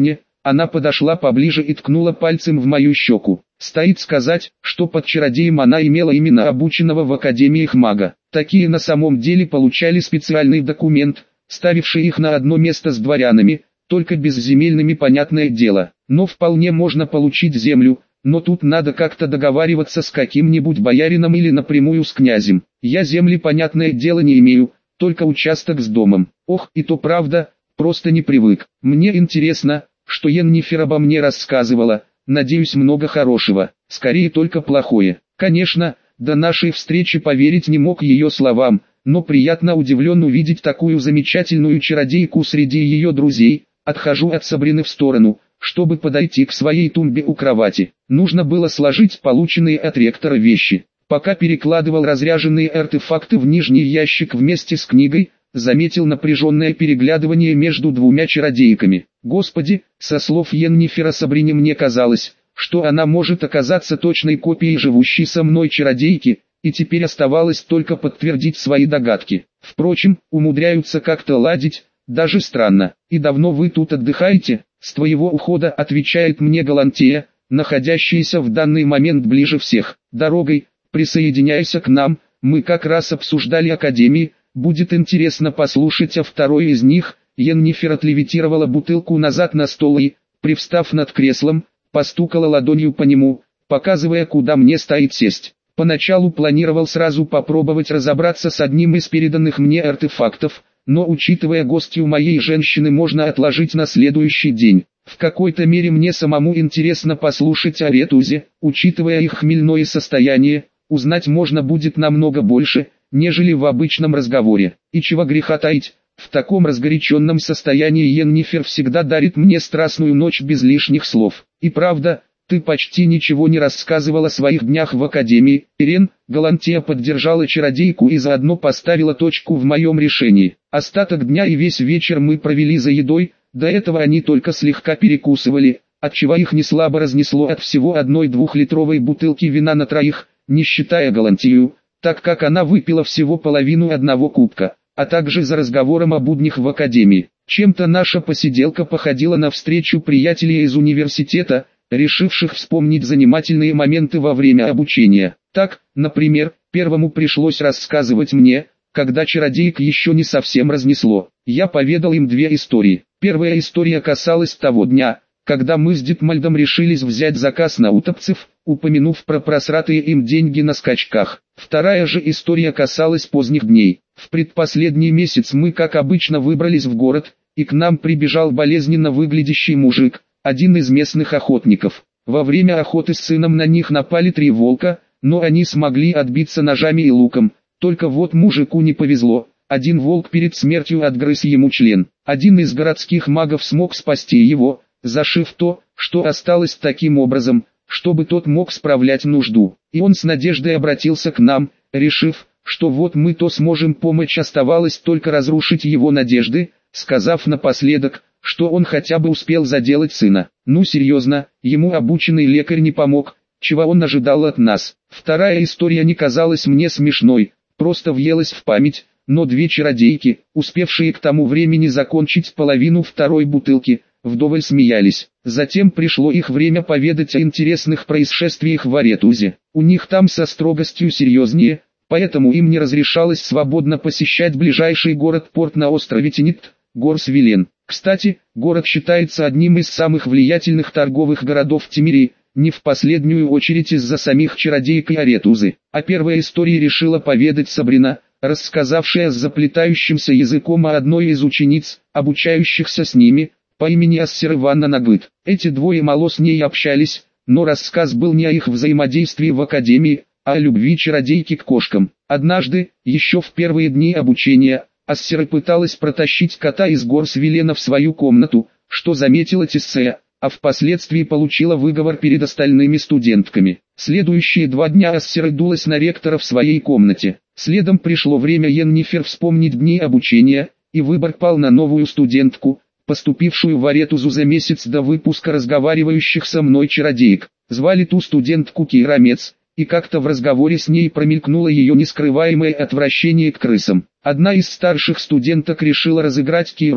Она подошла поближе и ткнула пальцем в мою щеку. Стоит сказать, что под чародеем она имела именно обученного в академиях мага. Такие на самом деле получали специальный документ, ставивший их на одно место с дворянами, только безземельными, понятное дело. Но вполне можно получить землю, но тут надо как-то договариваться с каким-нибудь боярином или напрямую с князем. Я земли, понятное дело, не имею, только участок с домом. Ох, и то правда, просто не привык. Мне интересно, что Йеннифер обо мне рассказывала, надеюсь, много хорошего, скорее только плохое. Конечно, до нашей встречи поверить не мог ее словам, но приятно удивлен увидеть такую замечательную чародейку среди ее друзей. Отхожу от Сабрины в сторону, чтобы подойти к своей тумбе у кровати. Нужно было сложить полученные от ректора вещи. Пока перекладывал разряженные артефакты в нижний ящик вместе с книгой, заметил напряженное переглядывание между двумя чародейками. Господи, со слов Йеннифера Сабрине мне казалось, что она может оказаться точной копией живущей со мной чародейки, и теперь оставалось только подтвердить свои догадки. Впрочем, умудряются как-то ладить, даже странно. «И давно вы тут отдыхаете?» «С твоего ухода», отвечает мне Галантея, находящаяся в данный момент ближе всех. «Дорогой, присоединяйся к нам, мы как раз обсуждали академии, будет интересно послушать о второй из них». Йеннифер отлевитировала бутылку назад на стол и, привстав над креслом, постукала ладонью по нему, показывая, куда мне стоит сесть. Поначалу планировал сразу попробовать разобраться с одним из переданных мне артефактов, но учитывая гостью моей женщины, можно отложить на следующий день. В какой-то мере мне самому интересно послушать о Ретузе, учитывая их хмельное состояние, узнать можно будет намного больше, нежели в обычном разговоре. И чего греха таить, в таком разгоряченном состоянии Йеннифер всегда дарит мне страстную ночь без лишних слов. И правда, ты почти ничего не рассказывала о своих днях в академии. Ирен, Галантея поддержала чародейку и заодно поставила точку в моем решении. Остаток дня и весь вечер мы провели за едой, до этого они только слегка перекусывали, отчего их не слабо разнесло от всего одной двухлитровой бутылки вина на троих, не считая Галантею, так как она выпила всего половину одного кубка, а также за разговором о буднях в академии. Чем-то наша посиделка походила на встречу приятелей из университета, решивших вспомнить занимательные моменты во время обучения. Так, например, первому пришлось рассказывать мне, когда чародеек еще не совсем разнесло. Я поведал им две истории. Первая история касалась того дня, когда мы с Дитмальдом решились взять заказ на утопцев, упомянув про просратые им деньги на скачках. Вторая же история касалась поздних дней. В предпоследний месяц мы, как обычно, выбрались в город, и к нам прибежал болезненно выглядящий мужик, один из местных охотников. Во время охоты с сыном на них напали три волка, но они смогли отбиться ножами и луком. Только вот мужику не повезло, один волк перед смертью отгрыз ему член. Один из городских магов смог спасти его, зашив то, что осталось таким образом, чтобы тот мог справлять нужду. И он с надеждой обратился к нам, решив, что вот мы то сможем помочь, оставалось только разрушить его надежды, сказав напоследок, что он хотя бы успел заделать сына. Ну серьезно, ему обученный лекарь не помог, чего он ожидал от нас. Вторая история не казалась мне смешной, просто въелась в память, но две чародейки, успевшие к тому времени закончить половину второй бутылки, вдоволь смеялись. Затем пришло их время поведать о интересных происшествиях в Аретузе. У них там со строгостью серьезнее, поэтому им не разрешалось свободно посещать ближайший город-порт на острове Тенит, Горс-Вилен. Кстати, город считается одним из самых влиятельных торговых городов Тимирии, не в последнюю очередь из-за самих чародеек и Аретузы. А первая история решила поведать Сабрина, рассказавшая с заплетающимся языком о одной из учениц, обучающихся с ними, по имени Ассер Иванна Нагыт. Эти двое мало с ней общались, но рассказ был не о их взаимодействии в академии, а о любви чародейки к кошкам. Однажды, еще в первые дни обучения, Ассера пыталась протащить кота из Горс-Вилена в свою комнату, что заметила Тиссея, а впоследствии получила выговор перед остальными студентками. Следующие два дня Ассера дулась на ректора в своей комнате. Следом пришло время Йеннифер вспомнить дни обучения, и выбор пал на новую студентку, поступившую в Аретузу за месяц до выпуска разговаривающих со мной чародеек. Звали ту студентку Кейра Мец, и как-то в разговоре с ней промелькнуло ее нескрываемое отвращение к крысам. Одна из старших студенток решила разыграть Кейру,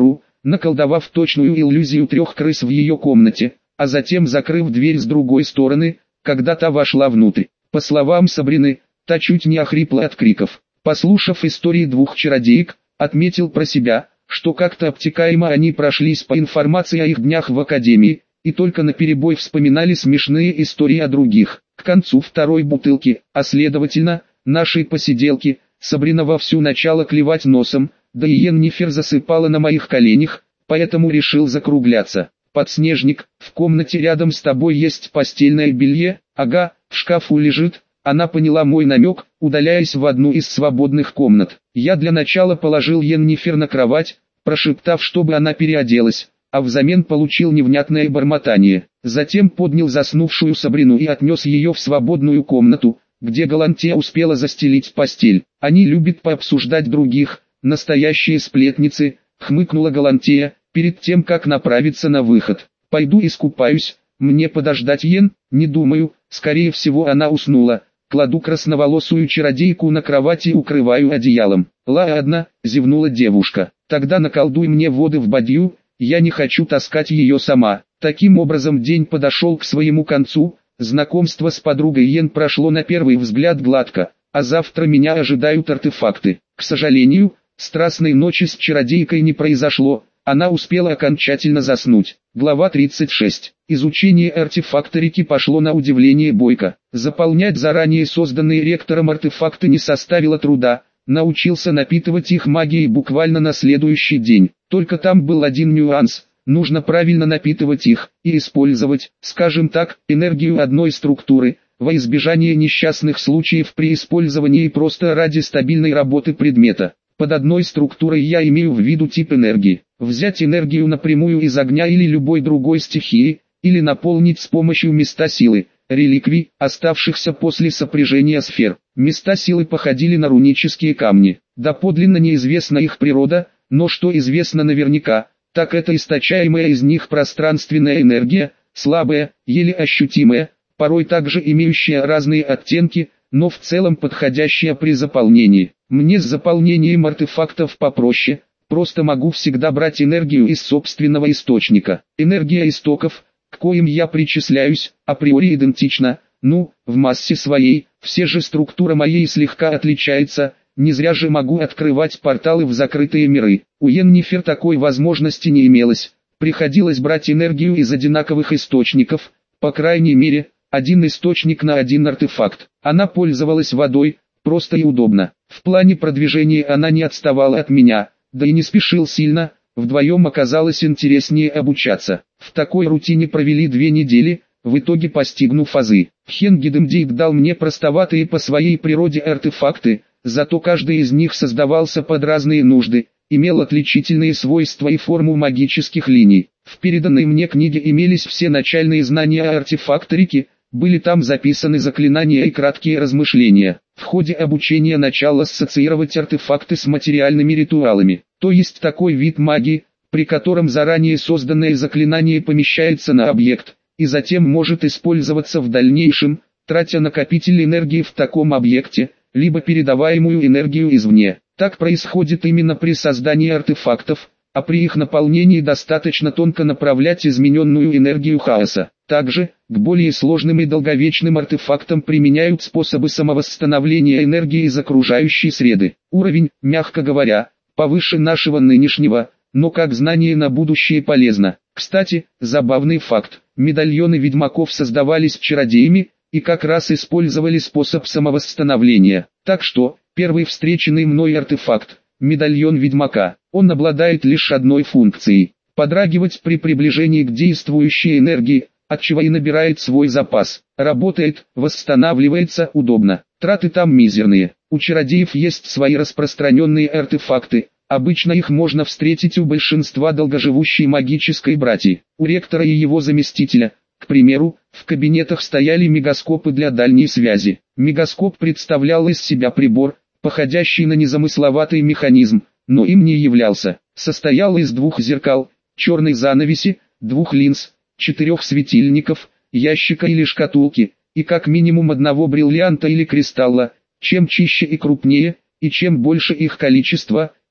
наколдовав точную иллюзию трех крыс в ее комнате, а затем закрыв дверь с другой стороны, когда та вошла внутрь. По словам Сабрины, та чуть не охрипла от криков. Послушав истории двух чародеек, отметил про себя, что как-то обтекаемо они прошлись по информации о их днях в академии, и только наперебой вспоминали смешные истории о других. К концу второй бутылки, а следовательно, нашей посиделки, Сабрина вовсю начала клевать носом, да и Йеннифер засыпала на моих коленях, поэтому решил закругляться. «Подснежник, в комнате рядом с тобой есть постельное белье?» «Ага, в шкафу лежит». Она поняла мой намек, удаляясь в одну из свободных комнат. Я для начала положил Йеннифер на кровать, прошептав, чтобы она переоделась, а взамен получил невнятное бормотание. Затем поднял заснувшую Сабрину и отнес ее в свободную комнату, где Галантия успела застелить постель. «Они любят пообсуждать других, настоящие сплетницы», — хмыкнула Галантия, перед тем как направиться на выход. «Пойду искупаюсь, мне подождать Йен?» «Не думаю, скорее всего она уснула». Кладу красноволосую чародейку на кровати и укрываю одеялом. «Ладно», — зевнула девушка, — «тогда наколдуй мне воды в бадью, я не хочу таскать ее сама». Таким образом день подошел к своему концу, знакомство с подругой Йен прошло на первый взгляд гладко, а завтра меня ожидают артефакты. К сожалению, страстной ночи с чародейкой не произошло, она успела окончательно заснуть. Глава тридцать шесть. Изучение артефакторики пошло на удивление бойко. Заполнять заранее созданные ректором артефакты не составило труда, научился напитывать их магией буквально на следующий день. Только там был один нюанс: нужно правильно напитывать их и использовать, скажем так, энергию одной структуры, во избежание несчастных случаев при использовании просто ради стабильной работы предмета. Под одной структурой я имею в виду тип энергии. Взять энергию напрямую из огня или любой другой стихии, или наполнить с помощью места силы, реликвий, оставшихся после сопряжения сфер. Места силы походили на рунические камни. Доподлинно неизвестна их природа, но что известно наверняка, так это источаемая из них пространственная энергия, слабая, еле ощутимая, порой также имеющая разные оттенки, но в целом подходящая при заполнении. Мне с заполнением артефактов попроще, просто могу всегда брать энергию из собственного источника. Энергия истоков, к коим я причисляюсь, априори идентична, ну, в массе своей, все же структура моей слегка отличается, не зря же могу открывать порталы в закрытые миры. У Йеннифер такой возможности не имелось, приходилось брать энергию из одинаковых источников, по крайней мере, один источник на один артефакт. Она пользовалась водой, просто и удобно. В плане продвижения она не отставала от меня, да и не спешил сильно, вдвоем оказалось интереснее обучаться. В такой рутине провели две недели, в итоге постигнув азы. Хенгидемдейк дал мне простоватые по своей природе артефакты, зато каждый из них создавался под разные нужды, имел отличительные свойства и форму магических линий. В переданной мне книге имелись все начальные знания о артефакторике, были там записаны заклинания и краткие размышления. В ходе обучения начал ассоциировать артефакты с материальными ритуалами, то есть такой вид магии, при котором заранее созданное заклинание помещается на объект, и затем может использоваться в дальнейшем, тратя накопитель энергии в таком объекте, либо передаваемую энергию извне. Так происходит именно при создании артефактов, а при их наполнении достаточно тонко направлять измененную энергию хаоса. Также, к более сложным и долговечным артефактам применяют способы самовосстановления энергии из окружающей среды. Уровень, мягко говоря, повыше нашего нынешнего, но как знание на будущее полезно. Кстати, забавный факт, медальоны ведьмаков создавались чародеями, и как раз использовали способ самовосстановления. Так что, первый встреченный мной артефакт, медальон ведьмака, он обладает лишь одной функцией – подрагивать при приближении к действующей энергии, отчего и набирает свой запас. Работает, восстанавливается удобно. Траты там мизерные. У чародеев есть свои распространенные артефакты, обычно их можно встретить у большинства долгоживущей магической братьи. У ректора и его заместителя, к примеру, в кабинетах стояли мегаскопы для дальней связи. Мегаскоп представлял из себя прибор, походящий на незамысловатый механизм, но им не являлся. Состоял из двух зеркал, черной занавеси, двух линз, четырех светильников, ящика или шкатулки, и как минимум одного бриллианта или кристалла. Чем чище и крупнее, и чем больше их количество,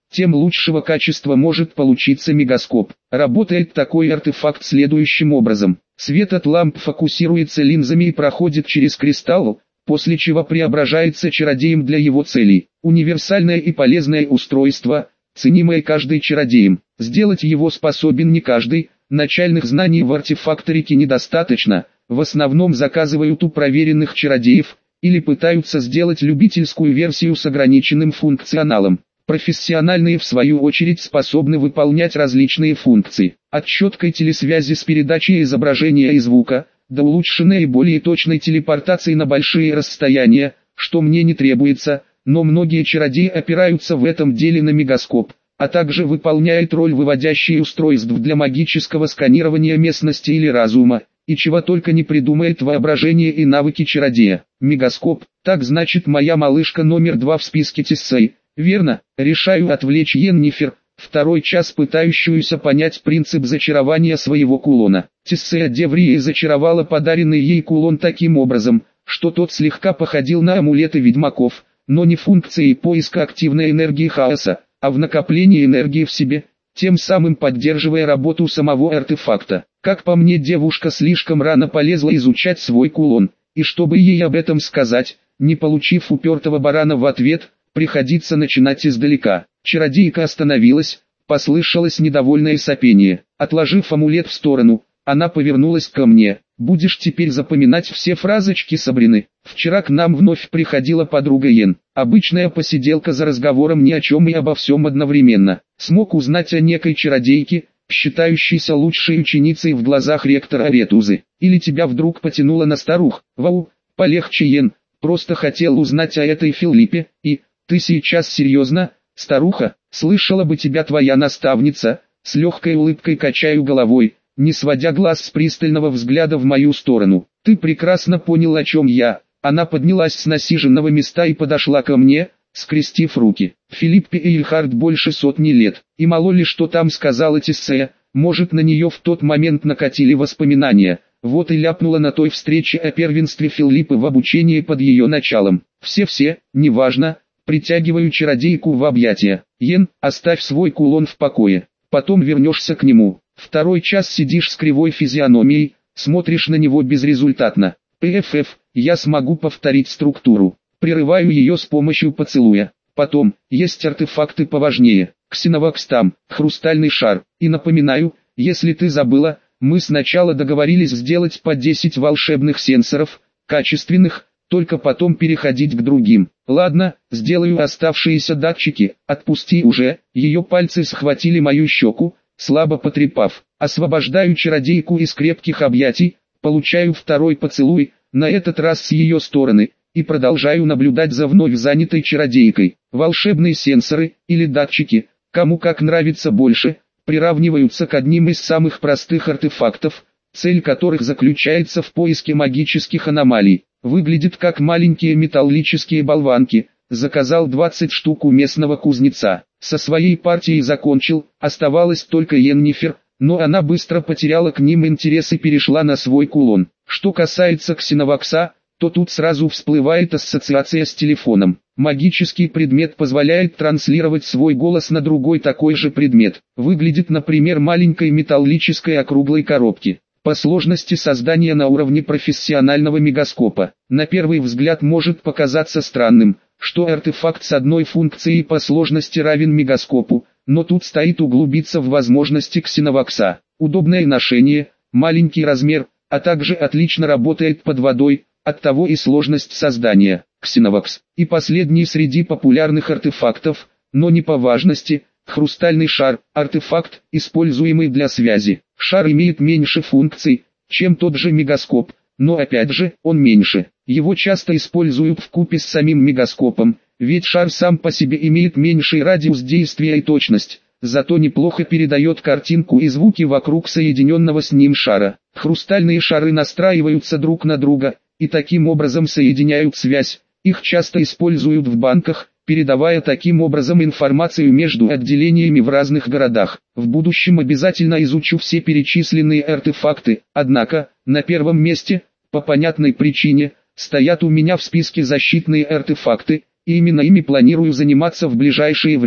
тем лучшего качества может получиться мегаскоп. Работает такой артефакт следующим образом. Свет от ламп фокусируется линзами и проходит через кристалл, после чего преображается чародеем для его целей. Универсальное и полезное устройство, ценимое каждый чародеем. Сделать его способен не каждый, начальных знаний в артефакторике недостаточно, в основном заказывают у проверенных чародеев, или пытаются сделать любительскую версию с ограниченным функционалом. Профессиональные в свою очередь способны выполнять различные функции, от четкой телесвязи с передачей изображения и звука, до улучшенной и более точной телепортации на большие расстояния, что мне не требуется, но многие чародеи опираются в этом деле на мегаскоп, а также выполняет роль выводящих устройств для магического сканирования местности или разума, и чего только не придумает воображение и навыки чародея. Мегаскоп, так значит моя малышка номер два в списке Тиссей. Верно, решаю отвлечь Йеннифер, второй час пытающуюся понять принцип зачарования своего кулона. Тиссея Деврии зачаровала подаренный ей кулон таким образом, что тот слегка походил на амулеты ведьмаков, но не функцией поиска активной энергии хаоса, а в накоплении энергии в себе, тем самым поддерживая работу самого артефакта. Как по мне, девушка слишком рано полезла изучать свой кулон, и чтобы ей об этом сказать, не получив упертого барана в ответ, приходится начинать издалека. Чародейка остановилась, послышалось недовольное сопение. Отложив амулет в сторону, она повернулась ко мне. «Будешь теперь запоминать все фразочки Сабрины. Вчера к нам вновь приходила подруга Йен. Обычная посиделка за разговором ни о чем и обо всем одновременно. Смог узнать о некой чародейке, считающейся лучшей ученицей в глазах ректора Ретузы. Или тебя вдруг потянуло на старух? Вау, полегче, Йен. Просто хотел узнать о этой Филиппе, и... Ты сейчас серьезно, старуха? Слышала бы тебя твоя наставница». С легкой улыбкой качаю головой, не сводя глаз с пристального взгляда в мою сторону. «Ты прекрасно понял, о чем я». Она поднялась с насиженного места и подошла ко мне, скрестив руки. Филиппе Эйльхард больше сотни лет, и мало ли что там сказала Тиссея, может на нее в тот момент накатили воспоминания. Вот и ляпнула на той встрече о первенстве Филиппы в обучении под ее началом. Все-все, неважно. Притягиваю чародейку в объятия. «Йен, оставь свой кулон в покое. Потом вернешься к нему. Второй час сидишь с кривой физиономией, смотришь на него безрезультатно. ПФФ, я смогу повторить структуру». Прерываю ее с помощью поцелуя. Потом, есть артефакты поважнее. Ксеновакс там, хрустальный шар. И напоминаю, если ты забыла, мы сначала договорились сделать по десять волшебных сенсоров, качественных, только потом переходить к другим. Ладно, сделаю оставшиеся датчики, отпусти уже. Ее пальцы схватили мою щеку, слабо потрепав. Освобождаю чародейку из крепких объятий, получаю второй поцелуй, на этот раз с ее стороны, и продолжаю наблюдать за вновь занятой чародейкой. Волшебные сенсоры, или датчики, кому как нравится больше, приравниваются к одним из самых простых артефактов, цель которых заключается в поиске магических аномалий. Выглядит как маленькие металлические болванки. Заказал двадцать штук у местного кузнеца. Со своей партией закончил, оставалась только Йеннифер, но она быстро потеряла к ним интерес и перешла на свой кулон. Что касается Ксеновакса, то тут сразу всплывает ассоциация с телефоном. Магический предмет позволяет транслировать свой голос на другой такой же предмет. Выглядит, например, маленькой металлической округлой коробки. По сложности создания на уровне профессионального мегаскопа. На первый взгляд может показаться странным, что артефакт с одной функцией по сложности равен мегаскопу, но тут стоит углубиться в возможности Ксеновакса. Удобное ношение, маленький размер, а также отлично работает под водой, оттого и сложность создания. Ксеновакс. И последний среди популярных артефактов, но не по важности, хрустальный шар, артефакт, используемый для связи. Шар имеет меньше функций, чем тот же мегаскоп, но опять же, он меньше. Его часто используют вкупе с самим мегаскопом, ведь шар сам по себе имеет меньший радиус действия и точность, зато неплохо передает картинку и звуки вокруг соединенного с ним шара. Хрустальные шары настраиваются друг на друга, и таким образом соединяют связь. Их часто используют в банках, передавая таким образом информацию между отделениями в разных городах. В будущем обязательно изучу все перечисленные артефакты, однако, на первом месте, по понятной причине, стоят у меня в списке защитные артефакты, и именно ими планирую заниматься в ближайшее время.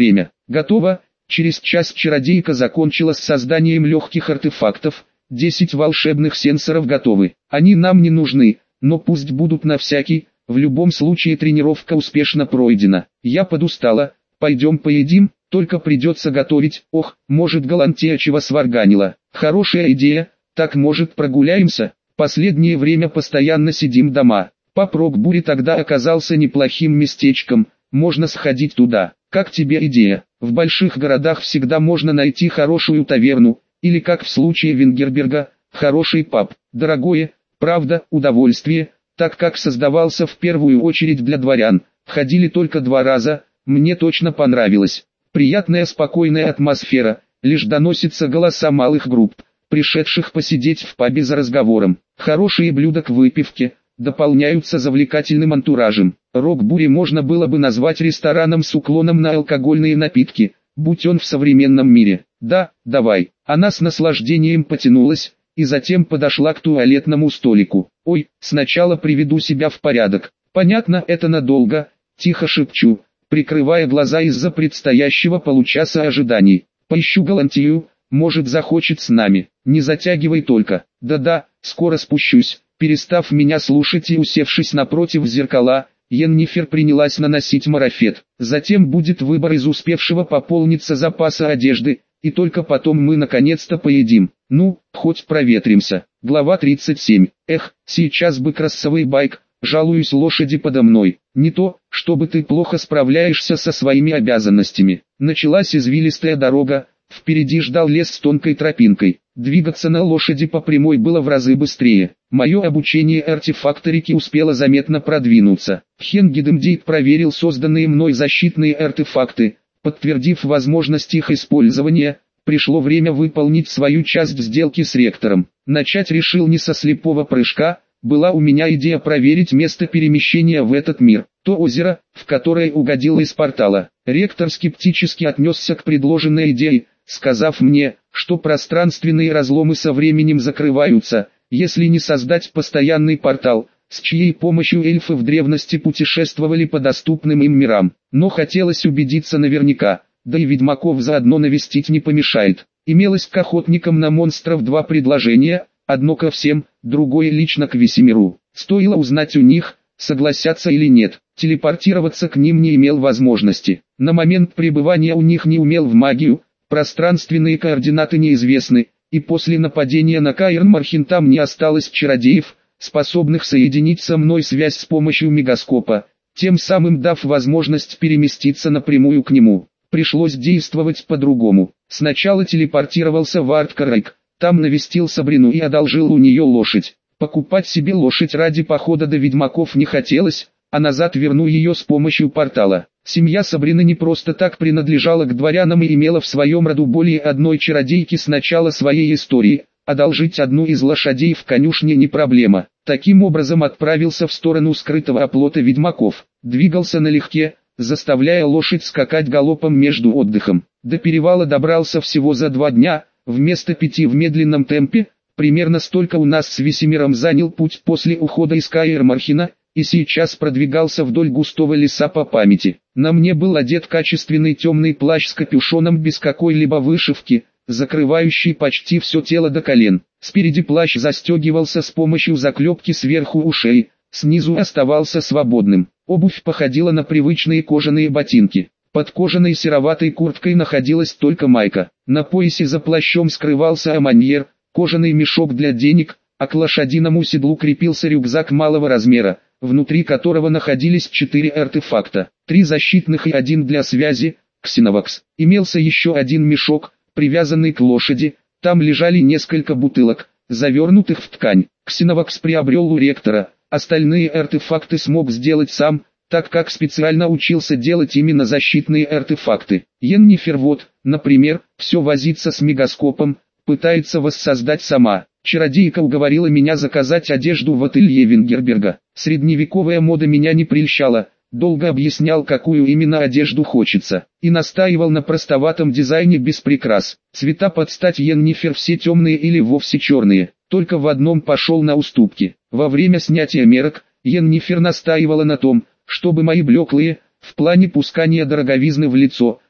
Готово. Через час чародейка закончила с созданием легких артефактов. десять волшебных сенсоров готовы. Они нам не нужны, но пусть будут на всякий. В любом случае тренировка успешно пройдена. Я подустала. Пойдем поедим, только придется готовить. Ох, может Галантея чего сварганила. Хорошая идея. Так может прогуляемся? Последнее время постоянно сидим дома. Пап Рокбури тогда оказался неплохим местечком. Можно сходить туда. Как тебе идея? В больших городах всегда можно найти хорошую таверну. Или как в случае Вингерберга, хороший паб. Дорогое, правда, удовольствие. Так как создавался в первую очередь для дворян, ходили только два раза, мне точно понравилось. Приятная спокойная атмосфера, лишь доносятся голоса малых групп, пришедших посидеть в пабе за разговором. Хорошие блюда к выпивке, дополняются завлекательным антуражем. Рокбури можно было бы назвать рестораном с уклоном на алкогольные напитки, будь он в современном мире. Да, давай. Она с наслаждением потянулась, и затем подошла к туалетному столику. Ой, сначала приведу себя в порядок. Понятно, это надолго, тихо шепчу, прикрывая глаза из-за предстоящего получаса ожиданий. Поищу Галантию, может захочет с нами. Не затягивай только. Да-да, скоро спущусь. Перестав меня слушать и усевшись напротив зеркала, Йеннифер принялась наносить марафет. Затем будет выбор из успевшего пополниться запаса одежды, и только потом мы наконец-то поедим. Ну, хоть проветримся. Глава тридцать семь. Эх, сейчас бы кроссовый байк, жалуюсь лошади подо мной. Не то, чтобы ты плохо справляешься со своими обязанностями. Началась извилистая дорога, впереди ждал лес с тонкой тропинкой. Двигаться на лошади по прямой было в разы быстрее. Мое обучение артефакторики успело заметно продвинуться. Хенгидемдейт проверил созданные мной защитные артефакты. Подтвердив возможность их использования, пришло время выполнить свою часть сделки с ректором. Начать решил не со слепого прыжка. Была у меня идея проверить место перемещения в этот мир, то озеро, в которое угодил из портала. Ректор скептически отнесся к предложенной идее, сказав мне, что пространственные разломы со временем закрываются, если не создать постоянный портал, с чьей помощью эльфы в древности путешествовали по доступным им мирам. Но хотелось убедиться наверняка, да и ведьмаков заодно навестить не помешает. Имелось к охотникам на монстров два предложения, одно ко всем, другое лично к Весемиру. Стоило узнать у них, согласятся или нет. Телепортироваться к ним не имел возможности. На момент пребывания у них не умел в магию, пространственные координаты неизвестны, и после нападения на Каирн-Мархин там не осталось чародеев, способных соединить со мной связь с помощью мегаскопа, тем самым дав возможность переместиться напрямую к нему. Пришлось действовать по-другому. Сначала телепортировался в Арткарайк, там навестил Сабрину и одолжил у нее лошадь. Покупать себе лошадь ради похода до ведьмаков не хотелось, а назад верну ее с помощью портала. Семья Сабрины не просто так принадлежала к дворянам и имела в своем роду более одной чародейки с начала своей истории. Одолжить одну из лошадей в конюшне не проблема. Таким образом отправился в сторону скрытого оплота ведьмаков. Двигался налегке, заставляя лошадь скакать галопом между отдыхом. До перевала добрался всего за два дня, вместо пяти в медленном темпе. Примерно столько у нас с Весемиром занял путь после ухода из Каир-Мархина, и сейчас продвигался вдоль густого леса по памяти. На мне был одет качественный темный плащ с капюшоном без какой-либо вышивки, закрывающий почти все тело до колен. Спереди плащ застегивался с помощью заклепки сверху ушей, снизу оставался свободным. Обувь походила на привычные кожаные ботинки. Под кожаной сероватой курткой находилась только майка. На поясе за плащом скрывался аманьер, кожаный мешок для денег, а к лошадиному седлу крепился рюкзак малого размера, внутри которого находились четыре артефакта, три защитных и один для связи, ксеновакс. Имелся еще один мешок, привязанный к лошади, там лежали несколько бутылок, завернутых в ткань. Ксеновакс приобрел у ректора, остальные артефакты смог сделать сам, так как специально учился делать именно защитные артефакты. Йеннифер вот, например, все возится с мегаскопом, пытается воссоздать сама. Чародейка уговорила меня заказать одежду в ателье Вингерберга. Средневековая мода меня не прельщала, долго объяснял, какую именно одежду хочется, и настаивал на простоватом дизайне без прикрас. Цвета под стать Йеннифер все темные или вовсе черные, только в одном пошел на уступки. Во время снятия мерок, Йеннифер настаивала на том, чтобы мои блеклые, в плане пускания дороговизны в лицо,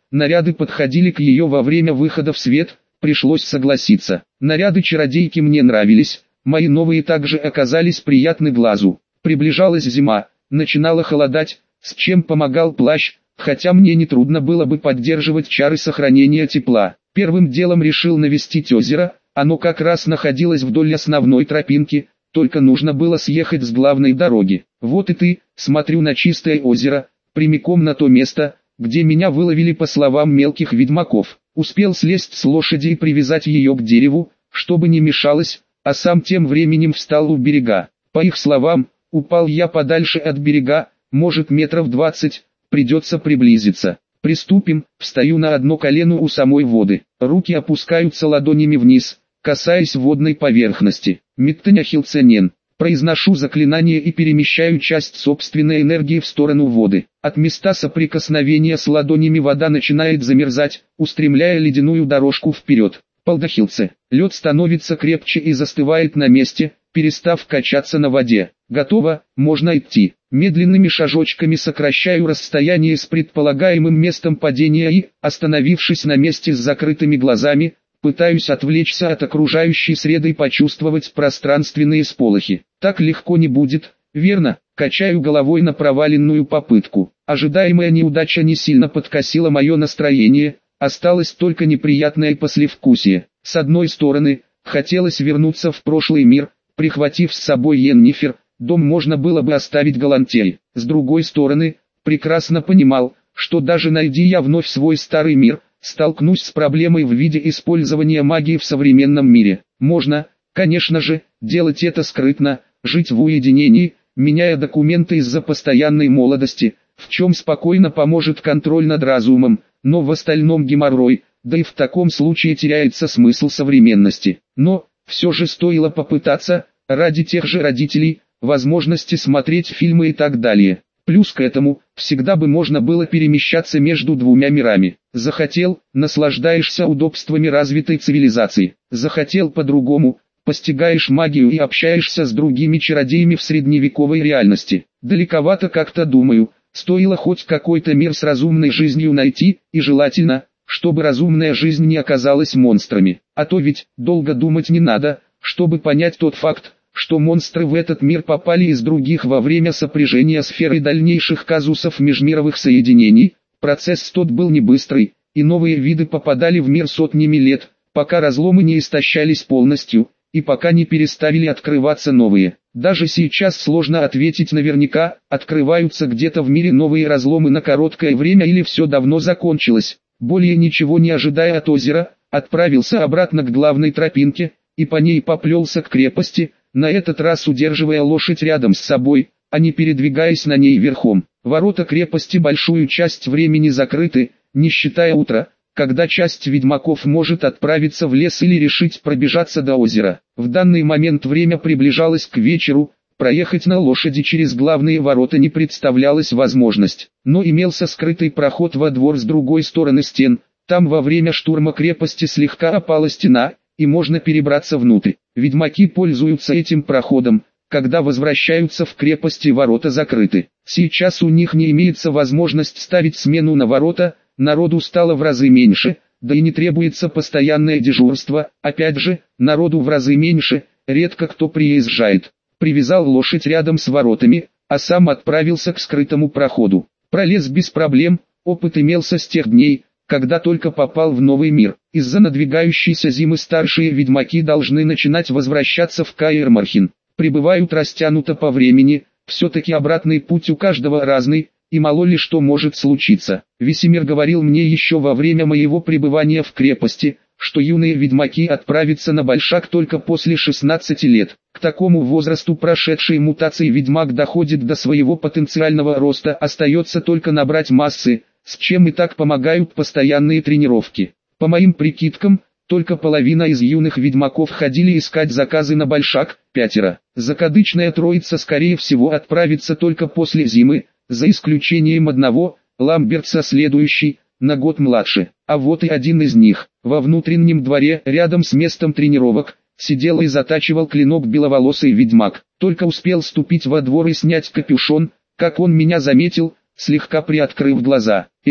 наряды подходили к ее во время выхода в свет, пришлось согласиться. Наряды чародейки мне нравились, мои новые также оказались приятны глазу. Приближалась зима, начинало холодать, с чем помогал плащ, хотя мне не трудно было бы поддерживать чары сохранения тепла. Первым делом решил навестить озеро, оно как раз находилось вдоль основной тропинки, только нужно было съехать с главной дороги. Вот и ты, смотрю на чистое озеро, прямиком на то место, где меня выловили по словам мелких ведьмаков. Успел слезть с лошади и привязать ее к дереву, чтобы не мешалось, а сам тем временем встал у берега. По их словам, упал я подальше от берега, может метров двадцать, придется приблизиться. Приступим, встаю на одно колено у самой воды, руки опускаются ладонями вниз, касаясь водной поверхности. Миттеняхилценен. Произношу заклинание и перемещаю часть собственной энергии в сторону воды. От места соприкосновения с ладонями вода начинает замерзать, устремляя ледяную дорожку вперед. Полдахилце. Лед становится крепче и застывает на месте, перестав качаться на воде. Готово, можно идти. Медленными шажочками сокращаю расстояние с предполагаемым местом падения и, остановившись на месте с закрытыми глазами, пытаюсь отвлечься от окружающей среды и почувствовать пространственные сполохи. Так легко не будет, верно? Качаю головой на проваленную попытку. Ожидаемая неудача не сильно подкосила мое настроение, осталось только неприятное послевкусие. С одной стороны, хотелось вернуться в прошлый мир, прихватив с собой Йеннифер, дом можно было бы оставить Галантей. С другой стороны, прекрасно понимал, что даже найди я вновь свой старый мир, столкнусь с проблемой в виде использования магии в современном мире. Можно, конечно же, делать это скрытно, жить в уединении, меняя документы из-за постоянной молодости, в чем спокойно поможет контроль над разумом, но в остальном геморрой, да и в таком случае теряется смысл современности. Но, все же стоило попытаться, ради тех же родителей, возможности смотреть фильмы и так далее. Плюс к этому, всегда бы можно было перемещаться между двумя мирами. Захотел, наслаждаешься удобствами развитой цивилизации. Захотел по-другому, постигаешь магию и общаешься с другими чародеями в средневековой реальности. Далековато как-то думаю, стоило хоть какой-то мир с разумной жизнью найти, и желательно, чтобы разумная жизнь не оказалась монстрами. А то ведь, долго думать не надо, чтобы понять тот факт, что монстры в этот мир попали из других во время сопряжения сферы дальнейших казусов межмировых соединений. Процесс тот был не быстрый, и новые виды попадали в мир сотнями лет, пока разломы не истощались полностью, и пока не переставили открываться новые. Даже сейчас сложно ответить наверняка, открываются где-то в мире новые разломы на короткое время или все давно закончилось. Более ничего не ожидая от озера, отправился обратно к главной тропинке, и по ней поплелся к крепости, на этот раз удерживая лошадь рядом с собой, а не передвигаясь на ней верхом. Ворота крепости большую часть времени закрыты, не считая утра, когда часть ведьмаков может отправиться в лес или решить пробежаться до озера. В данный момент время приближалось к вечеру, проехать на лошади через главные ворота не представлялась возможность, но имелся скрытый проход во двор с другой стороны стен, там во время штурма крепости слегка опала стена, и можно перебраться внутрь. Ведьмаки пользуются этим проходом, когда возвращаются в крепость и ворота закрыты. Сейчас у них не имеется возможность ставить смену на ворота, народу стало в разы меньше, да и не требуется постоянное дежурство, опять же, народу в разы меньше, редко кто приезжает. Привязал лошадь рядом с воротами, а сам отправился к скрытому проходу. Пролез без проблем, опыт имелся с тех дней, когда только попал в новый мир. Из-за надвигающейся зимы старшие ведьмаки должны начинать возвращаться в Каэр-Мархин. Прибывают растянуто по времени, все-таки обратный путь у каждого разный, и мало ли что может случиться. Весемир говорил мне еще во время моего пребывания в крепости, что юные ведьмаки отправятся на большак только после шестнадцати лет. К такому возрасту прошедший мутации ведьмак доходит до своего потенциального роста, остается только набрать массы, с чем и так помогают постоянные тренировки. По моим прикидкам, только половина из юных ведьмаков ходили искать заказы на большак, пятеро. Закадычная троица скорее всего отправится только после зимы, за исключением одного, Ламбертса следующий, на год младше. А вот и один из них. Во внутреннем дворе, рядом с местом тренировок, сидел и затачивал клинок беловолосый ведьмак. Только успел ступить во двор и снять капюшон, как он меня заметил, слегка приоткрыв глаза. «Ирен,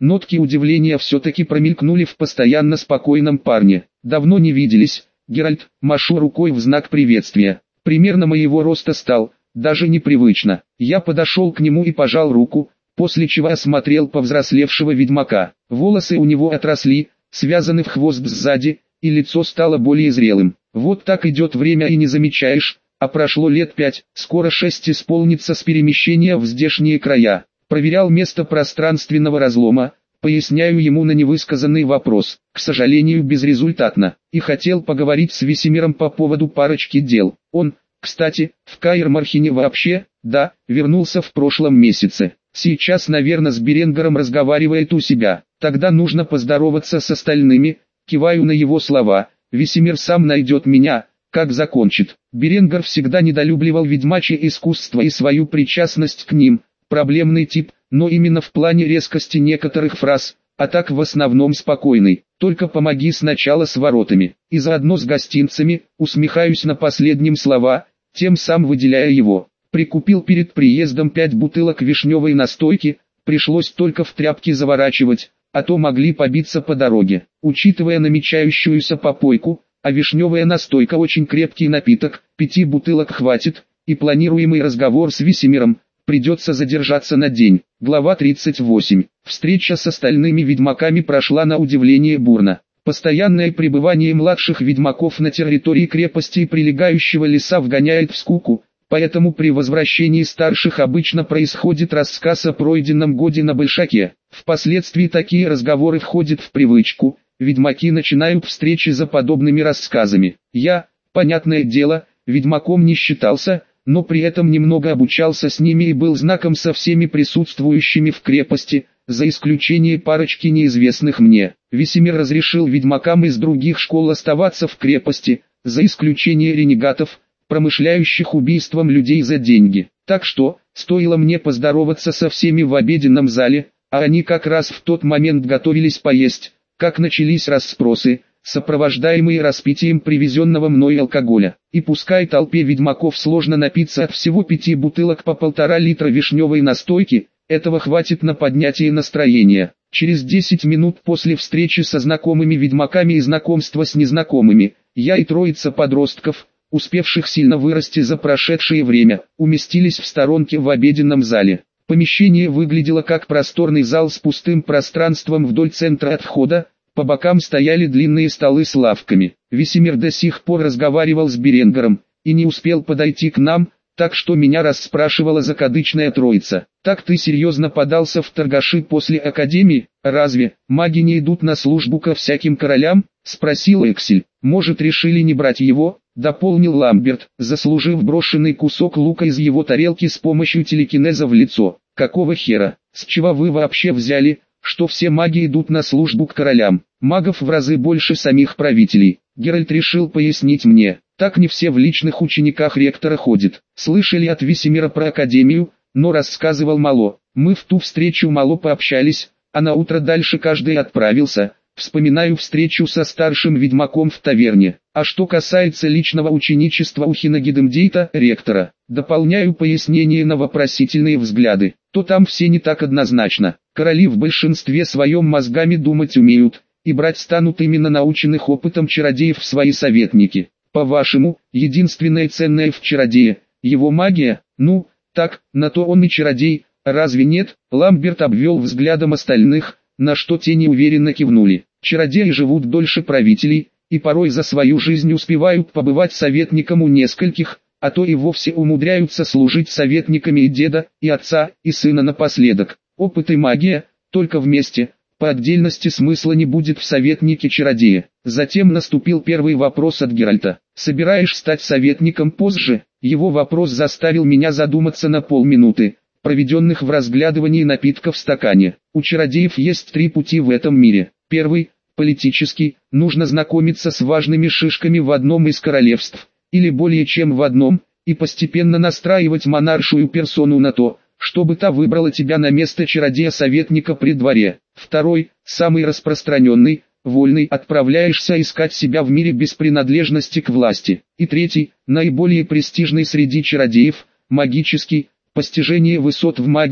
Нотки удивления все-таки промелькнули в постоянно спокойном парне. «Давно не виделись, Геральт», машу рукой в знак приветствия. Примерно моего роста стал, даже непривычно. Я подошел к нему и пожал руку, после чего осмотрел повзрослевшего ведьмака. Волосы у него отросли, связаны в хвост сзади, и лицо стало более зрелым. Вот так идет время и не замечаешь, а прошло лет пять, скоро шесть исполнится с перемещения в здешние края. Проверял место пространственного разлома, поясняю ему на невысказанный вопрос, к сожалению безрезультатно, и хотел поговорить с Весемиром по поводу парочки дел. Он, кстати, в Каэр-Мархене вообще, да, вернулся в прошлом месяце. Сейчас, наверное, с Беренгером разговаривает у себя. Тогда нужно поздороваться с остальными, киваю на его слова. Весемир сам найдет меня, как закончит. Беренгер всегда недолюбливал ведьмачье искусство и свою причастность к ним. Проблемный тип, но именно в плане резкости некоторых фраз, а так в основном спокойный. Только помоги сначала с воротами, и заодно с гостинцами, усмехаюсь на последнем слова, тем сам выделяя его. Прикупил перед приездом пять бутылок вишневой настойки, пришлось только в тряпки заворачивать, а то могли побиться по дороге. Учитывая намечающуюся попойку, а вишневая настойка очень крепкий напиток, пяти бутылок хватит, и планируемый разговор с Весемиром, придется задержаться на день. Глава тридцать восемь. Встреча с остальными ведьмаками прошла на удивление бурно. Постоянное пребывание младших ведьмаков на территории крепости и прилегающего леса вгоняет в скуку, поэтому при возвращении старших обычно происходит рассказ о пройденном годе на Большаке. Впоследствии такие разговоры входят в привычку, ведьмаки начинают встречи за подобными рассказами. Я, понятное дело, ведьмаком не считался, но при этом немного обучался с ними и был знаком со всеми присутствующими в крепости, за исключением парочки неизвестных мне. Весемир разрешил ведьмакам из других школ оставаться в крепости, за исключением ренегатов, промышляющих убийством людей за деньги. Так что, стоило мне поздороваться со всеми в обеденном зале, а они как раз в тот момент готовились поесть, как начались расспросы, сопровождаемые распитием привезенного мной алкоголя. И пускай толпе ведьмаков сложно напиться от всего пяти бутылок по полтора литра вишневой настойки, этого хватит на поднятие настроения. Через десять минут после встречи со знакомыми ведьмаками и знакомства с незнакомыми, я и троица подростков, успевших сильно вырасти за прошедшее время, уместились в сторонке в обеденном зале. Помещение выглядело как просторный зал с пустым пространством вдоль центра от входа, по бокам стояли длинные столы с лавками. Весемир до сих пор разговаривал с Беренгером, и не успел подойти к нам, так что меня расспрашивала закадычная троица. «Так ты серьезно подался в торгаши после академии? Разве маги не идут на службу ко всяким королям?» — спросил Эксель. «Может, решили не брать его?» — дополнил Ламберт, заслужив брошенный кусок лука из его тарелки с помощью телекинеза в лицо. «Какого хера? С чего вы вообще взяли, что все маги идут на службу к королям? Магов в разы больше самих правителей». Геральт решил пояснить мне. Так не все в личных учениках ректора ходят. Слышали от Весемира про академию, но рассказывал мало. Мы в ту встречу мало пообщались, а на утро дальше каждый отправился. Вспоминаю встречу со старшим ведьмаком в таверне. А что касается личного ученичества у Хинагидемдейта, ректора, дополняю пояснение на вопросительные взгляды, то там все не так однозначно. Короли в большинстве своем мозгами думать умеют, и брать станут именно наученных опытом чародеев в свои советники. По-вашему, единственное ценное в чародее – его магия? Ну, так, на то он и чародей, разве нет? Ламберт обвел взглядом остальных, на что те неуверенно кивнули. Чародеи живут дольше правителей, и порой за свою жизнь успевают побывать советником у нескольких, а то и вовсе умудряются служить советниками и деда, и отца, и сына напоследок. Опыт и магия, только вместе, по отдельности смысла не будет в советнике чародея. Затем наступил первый вопрос от Геральта. «Собираешь стать советником позже?» Его вопрос заставил меня задуматься на полминуты, проведенных в разглядывании напитка в стакане. У чародеев есть три пути в этом мире. Первый – политический, нужно знакомиться с важными шишками в одном из королевств, или более чем в одном, и постепенно настраивать монаршую персону на то, чтобы та выбрала тебя на место чародея-советника при дворе. Второй, самый распространенный, вольный, отправляешься искать себя в мире без принадлежности к власти. И третий, наиболее престижный среди чародеев, магический, постижение высот в магии,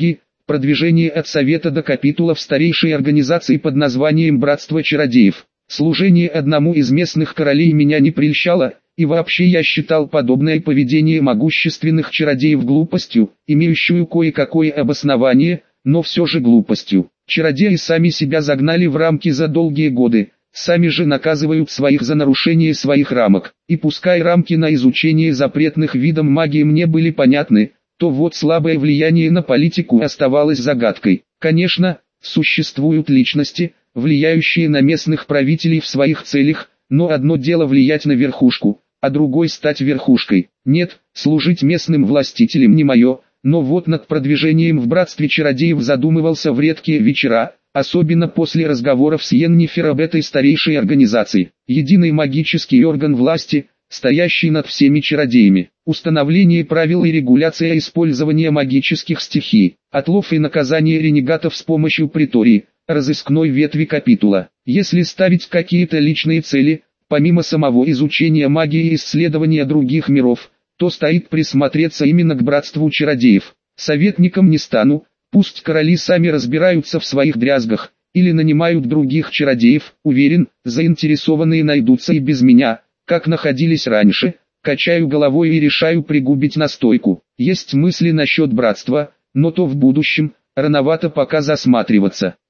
продвижение от совета до капитула в старейшей организации под названием «Братство чародеев». Служение одному из местных королей меня не прельщало, и вообще я считал подобное поведение могущественных чародеев глупостью, имеющую кое-какое обоснование, но все же глупостью. Чародеи сами себя загнали в рамки за долгие годы, сами же наказывают своих за нарушение своих рамок. И пускай рамки на изучение запретных видов магии мне были понятны, то вот слабое влияние на политику оставалось загадкой. Конечно, существуют личности, влияющие на местных правителей в своих целях, но одно дело влиять на верхушку, а другой стать верхушкой. Нет, служить местным властителям не мое, но вот над продвижением в братстве чародеев задумывался в редкие вечера, особенно после разговоров с Йеннифер об этой старейшей организации. Единый магический орган власти, стоящий над всеми чародеями. Установление правил и регуляция использования магических стихий. Отлов и наказание ренегатов с помощью притории, разыскной ветви капитула. Если ставить какие-то личные цели, помимо самого изучения магии и исследования других миров, то стоит присмотреться именно к братству чародеев. Советником не стану, пусть короли сами разбираются в своих дрязгах, или нанимают других чародеев, уверен, заинтересованные найдутся и без меня, как находились раньше. Качаю головой и решаю пригубить настойку. Есть мысли насчет братства, но то в будущем, рановато пока засматриваться.